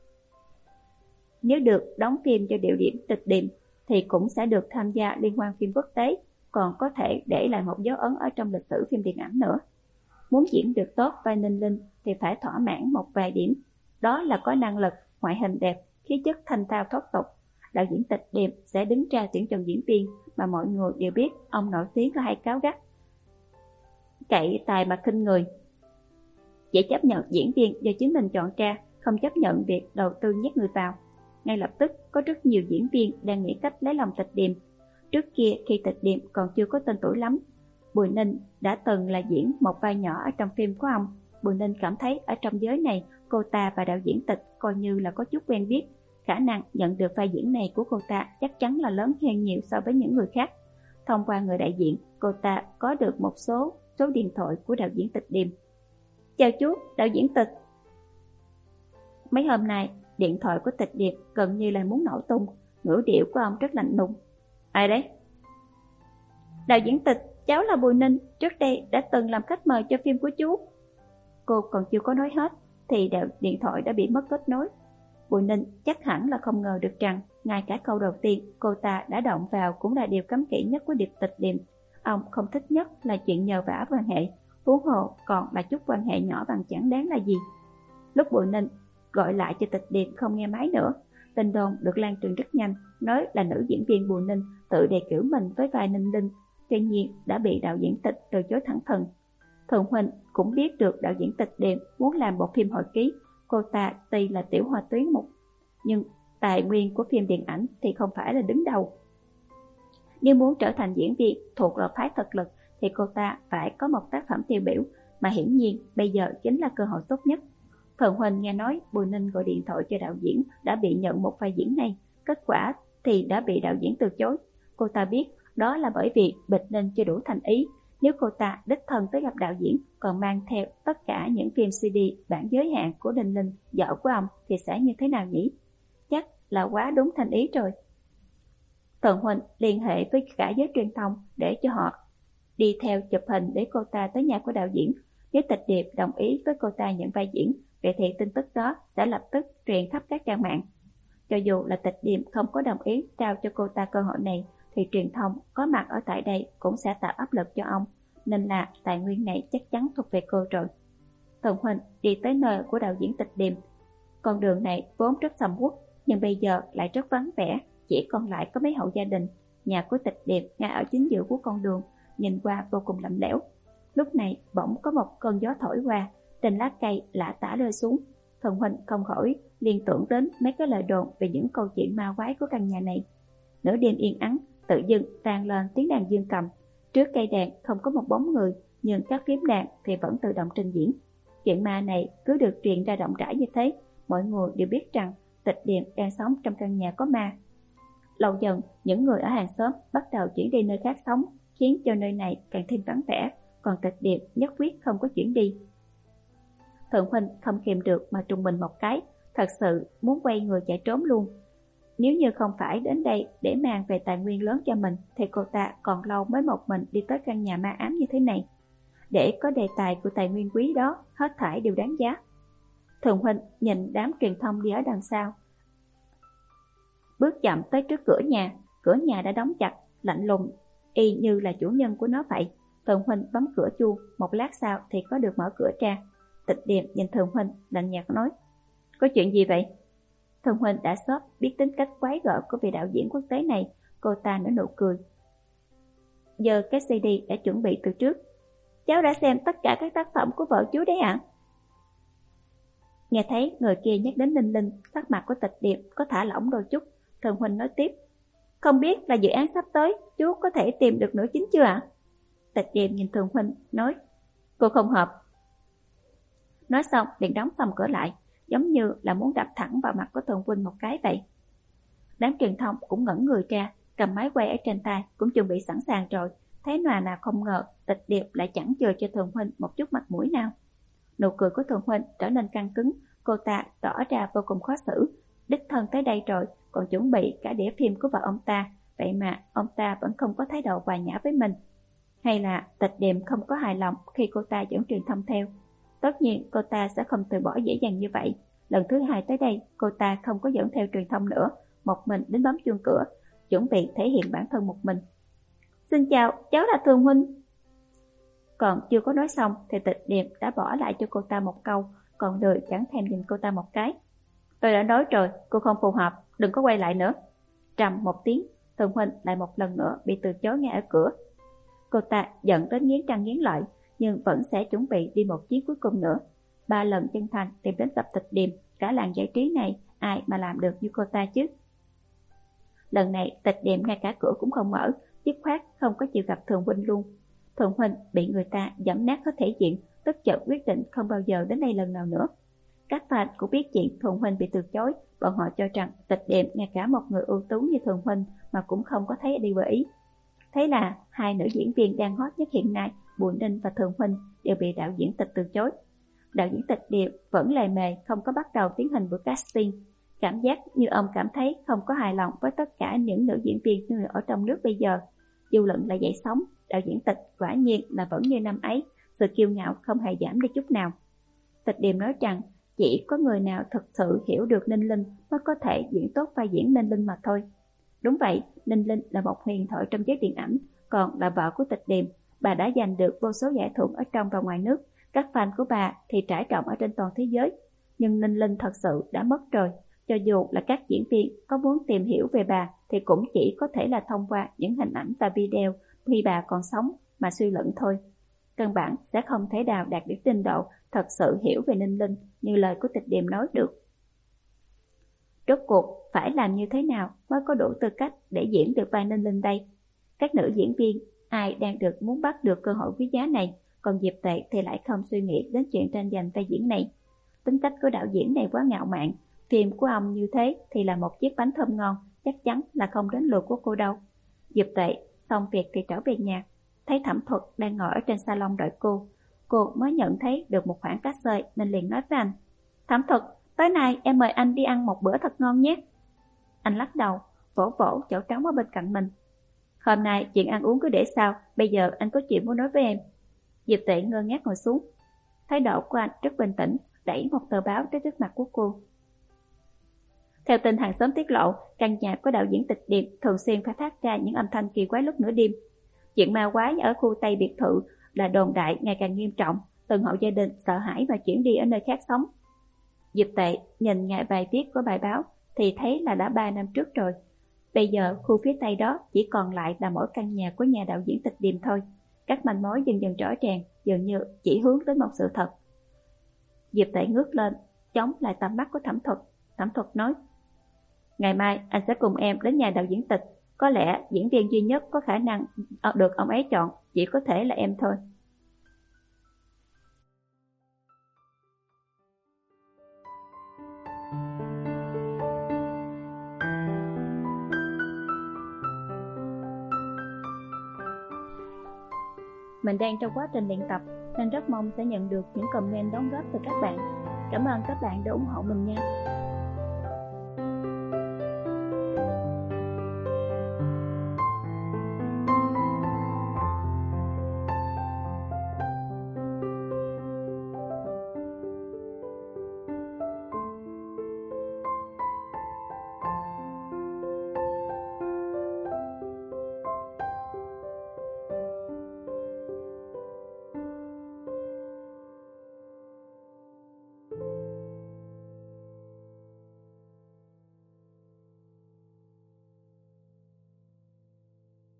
Nếu được đóng phim cho đạo diễn Tịch Diệm thì cũng sẽ được tham gia liên hoan phim quốc tế, còn có thể để lại một dấu ấn ở trong lịch sử phim điện ảnh nữa. Muốn diễn được tốt vai Ninh Linh thì phải thỏa mãn một vài điểm. Đó là có năng lực, ngoại hình đẹp, khí chất thanh thao thoát tục. Đạo diễn Tịch Diệm sẽ đứng ra tuyển chọn diễn viên mà mọi người đều biết ông nổi tiếng có hai cáo gắt: cậy tài mà khinh người. Chỉ chấp nhận diễn viên do chính mình chọn ra, không chấp nhận việc đầu tư nhét người vào. Ngay lập tức có rất nhiều diễn viên đang nghĩ cách lấy lòng Tịch Diệm. Trước kia khi Tịch Diệm còn chưa có tên tuổi lắm, Bùi Ninh đã từng là diễn một vai nhỏ ở trong phim của ông. Bùi Ninh cảm thấy ở trong giới này, cô ta và đạo diễn Tịch coi như là có chút quen biết. Khả năng nhận được vai diễn này của cô ta chắc chắn là lớn hơn nhiều so với những người khác. Thông qua người đại diện, cô ta có được một số số điện thoại của đạo diễn Tịch Diệm. Chào chú, đạo diễn Tịch. Mấy hôm nay, điện thoại của Tịch Diệm gần như là muốn nổ tung. Ngữ điệu của ông rất lạnh lùng. Ai đấy? Đạo diễn Tịch, cháu là Bùi Ninh, trước đây đã từng làm khách mời cho phim của chú. Cô còn chưa có nói hết thì đạo điện thoại đã bị mất kết nối. Bùi Ninh chắc hẳn là không ngờ được rằng ngay cả câu đầu tiên cô ta đã động vào cũng là điều cấm kỵ nhất của Điệp Tịch Diệm. Ông không thích nhất là chuyện nhờ vả quan hệ, huống hồ còn là chút quan hệ nhỏ bằng chẳng đáng là gì. Lúc Bùi Ninh gọi lại cho Tịch Diệm không nghe máy nữa, tin đồn được lan truyền rất nhanh, nói là nữ diễn viên Bùi Ninh tự đề cử mình với vai Ninh Linh. Tuy nhiên đã bị đạo diễn Tịch từ chối thẳng thừng. Thường Huynh cũng biết được đạo diễn Tịch Diệm muốn làm bộ phim hồi ký. Cô ta tuy là tiểu hoa tuyến một, nhưng tài nguyên của phim điện ảnh thì không phải là đứng đầu. Nếu muốn trở thành diễn viên thuộc lò phái thực lực thì cô ta phải có một tác phẩm tiêu biểu, mà hiển nhiên bây giờ chính là cơ hội tốt nhất. Thường Huynh nghe nói Bùi Ninh gọi điện thoại cho đạo diễn đã bị nhận một vai diễn này, kết quả thì đã bị đạo diễn từ chối. Cô ta biết đó là bởi vì Bịch Ninh chưa đủ thành ý. Nếu cô ta đích thân tới gặp đạo diễn, còn mang theo tất cả những phim xê đê bản giới hạn của Ninh Linh, vợ của ông, thì sẽ như thế nào nhỉ? Chắc là quá đúng thành ý rồi. Thường Huynh liên hệ với cả giới truyền thông để cho họ đi theo chụp hình để cô ta tới nhà của đạo diễn. Nếu Tịch Diệm đồng ý với cô ta nhận vai diễn, vậy thì tin tức đó sẽ lập tức truyền khắp các trang mạng. Cho dù là Tịch Diệm không có đồng ý trao cho cô ta cơ hội này, thì truyền thông có mặt ở tại đây cũng sẽ tạo áp lực cho ông, nên là tài nguyên này chắc chắn thuộc về cô rồi. Thường Huynh đi tới nơi của đạo diễn Tịch Diệm. Con đường này vốn rất sầm uất, nhưng bây giờ lại rất vắng vẻ, chỉ còn lại có mấy hộ gia đình. Nhà của Tịch Diệm ngay ở chính giữa của con đường, nhìn qua vô cùng lạnh lẽo. Lúc này bỗng có một cơn gió thổi qua, trên lá cây lả tả rơi xuống. Thường Huynh không khỏi liên tưởng đến mấy cái lời đồn về những câu chuyện ma quái của căn nhà này. Nửa đêm yên ắng, tự dưng vang lên tiếng đàn dương cầm. Trước cây đàn không có một bóng người, nhưng các phím đàn thì vẫn tự động trình diễn. Chuyện ma này cứ được truyền ra rộng rãi như thế, mọi người đều biết rằng Tịch Diệm đang sống trong căn nhà có ma. Lâu dần, những người ở hàng xóm bắt đầu chuyển đi nơi khác sống, khiến cho nơi này càng thêm vắng vẻ, còn Tịch Diệm nhất quyết không có chuyển đi. Thượng huynh không kìm được mà trùng mình một cái, thật sự muốn quay người chạy trốn luôn. Nếu như không phải đến đây để mang về tài nguyên lớn cho mình thì cô ta còn lâu mới một mình đi tới căn nhà ma ám như thế này. Để có đề tài của tài nguyên quý đó, hết thảy đều đáng giá. Thượng huynh nhìn đám truyền thông đi ở đằng sau, bước chậm tới trước cửa nhà. Cửa nhà đã đóng chặt, lạnh lùng, y như là chủ nhân của nó vậy. Thượng huynh bấm cửa chuông, một lát sau thì có được mở cửa ra. Tịch Điềm nhìn Thượng huynh lạnh nhạt nói: có chuyện gì vậy? Thượng huynh đã sớm biết tính cách quái gở của vị đạo diễn quốc tế này. Cô ta nở nụ cười, giờ cái xê đê đã chuẩn bị từ trước. Cháu đã xem tất cả các tác phẩm của vợ chú đấy ạ? À? Nghe thấy người kia nhắc đến Ninh Linh, sắc mặt của Tịch Điềm có thả lỏng đôi chút. Thượng huynh nói tiếp: không biết là dự án sắp tới chú có thể tìm được nữ chính chưa ạ? À? Tịch Điềm nhìn Thượng huynh nói: cô không hợp. Nói xong liền đóng sầm cửa lại, giống như là muốn đập thẳng vào mặt của Thượng huynh một cái vậy. Đám truyền thông cũng ngẩn người ra, cầm máy quay ở trên tay cũng chuẩn bị sẵn sàng rồi. Thế nào nào không ngờ Tịch Điềm lại chẳng chờ cho Thượng huynh một chút mặt mũi nào. Nụ cười của Thượng huynh trở nên căng cứng, cô ta tỏ ra vô cùng khó xử. Đích thân tới đây rồi, còn chuẩn bị cả đĩa phim của vợ ông ta, vậy mà ông ta vẫn không có thái độ hòa nhã với mình. Hay là Tịch Điềm không có hài lòng khi cô ta dẫn truyền thông theo? Tất nhiên cô ta sẽ không từ bỏ dễ dàng như vậy. Lần thứ hai tới đây, cô ta không có dẫn theo truyền thông nữa, một mình đến bấm chuông cửa, chuẩn bị thể hiện bản thân một mình. Xin chào, cháu là Thường huynh. Còn chưa có nói xong thì Tịch Điềm đã bỏ lại cho cô ta một câu, còn lười chẳng thèm nhìn cô ta một cái. Tôi đã nói rồi, cô không phù hợp, đừng có quay lại nữa. Trầm một tiếng, Thường huynh lại một lần nữa bị từ chối ngay ở cửa. Cô ta giận đến nghiến răng nghiến lợi, nhưng vẫn sẽ chuẩn bị đi một chuyến cuối cùng nữa. Ba lần chân thành tìm đến gặp Tịch Điềm, cả làng giải trí này ai mà làm được như cô ta chứ? Lần này Tịch Điềm ngay cả cửa cũng không mở, dứt khoát không có chịu gặp Thường huynh luôn. Thường huynh bị người ta giẫm nát hết thể diện, tức giận quyết định không bao giờ đến đây lần nào nữa. Các fan cũng biết chuyện Thường huynh bị từ chối, bọn họ cho rằng Tịch Điềm ngay cả một người ưu tú như Thường huynh mà cũng không có thấy đi vừa ý. Thế là hai nữ diễn viên đang hot nhất hiện nay, Bùi Ninh và Thường huynh, đều bị đạo diễn Tịch từ chối. Đạo diễn Tịch Điềm vẫn lề mề không có bắt đầu tiến hành buổi casting. Cảm giác như ông cảm thấy không có hài lòng với tất cả những nữ diễn viên như ở trong nước bây giờ. Dù luận là dậy sóng, đạo diễn Tịch quả nhiên là vẫn như năm ấy, sự kiêu ngạo không hề giảm đi chút nào. Tịch Điềm nói rằng chỉ có người nào thực sự hiểu được Ninh Linh mới có thể diễn tốt vai diễn Ninh Linh mà thôi. Đúng vậy, Ninh Linh là một huyền thoại trong giới điện ảnh, còn là vợ của Tịch Điềm. Bà đã giành được vô số giải thưởng ở trong và ngoài nước, các fan của bà thì trải rộng ở trên toàn thế giới. Nhưng Ninh Linh thật sự đã mất rồi. Cho dù là các diễn viên có muốn tìm hiểu về bà thì cũng chỉ có thể là thông qua những hình ảnh và video khi bà còn sống mà suy luận thôi. Căn bản sẽ không thể nào đạt được trình độ thật sự hiểu về Ninh Linh như lời của Tịch Điềm nói được. Rốt cuộc phải làm như thế nào mới có đủ tư cách để diễn được vai Ninh Linh đây? Các nữ diễn viên ai đang được muốn bắt được cơ hội quý giá này, còn Diệp Tệ thì lại không suy nghĩ đến chuyện tranh giành vai diễn này. Tính cách của đạo diễn này quá ngạo mạn, phim của ông như thế thì là một chiếc bánh thơm ngon, chắc chắn là không đến lượt của cô đâu. Diệp Tệ xong việc thì trở về nhà, thấy Thẩm Thuật đang ngồi ở trên salon đợi cô. Cô mới nhận thấy được một khoản cá xơi nên liền nói với anh: Thẩm Thuật, tối nay em mời anh đi ăn một bữa thật ngon nhé. Anh lắc đầu, vỗ vỗ chỗ trống ở bên cạnh mình. Hôm nay chuyện ăn uống cứ để sau, bây giờ anh có chuyện muốn nói với em. Diệp Tệ ngơ ngác ngồi xuống. Thái độ của anh rất bình tĩnh, đẩy một tờ báo tới trước mặt của cô. Theo tin hàng xóm tiết lộ, căn nhà của đạo diễn Tịch Điềm thường xuyên phải phát ra những âm thanh kỳ quái lúc nửa đêm. Chuyện ma quái ở khu Tây biệt thự là đồn đại ngày càng nghiêm trọng, từng hộ gia đình sợ hãi và chuyển đi ở nơi khác sống. Diệp Tệ nhìn ngày bài viết của bài báo thì thấy là đã ba năm trước rồi. Bây giờ khu phía Tây đó chỉ còn lại là mỗi căn nhà của nhà đạo diễn Tịch Điềm thôi. Các manh mối dần dần rõ ràng, dường như chỉ hướng đến một sự thật. Diệp Tệ ngước lên, chống lại tầm mắt của Thẩm Thuật. Thẩm Thuật nói: Ngày mai anh sẽ cùng em đến nhà đạo diễn Tịch. Có lẽ diễn viên duy nhất có khả năng được ông ấy chọn chỉ có thể là em thôi. Mình đang trong quá trình luyện tập nên rất mong sẽ nhận được những comment đóng góp từ các bạn. Cảm ơn các bạn đã ủng hộ mình nha.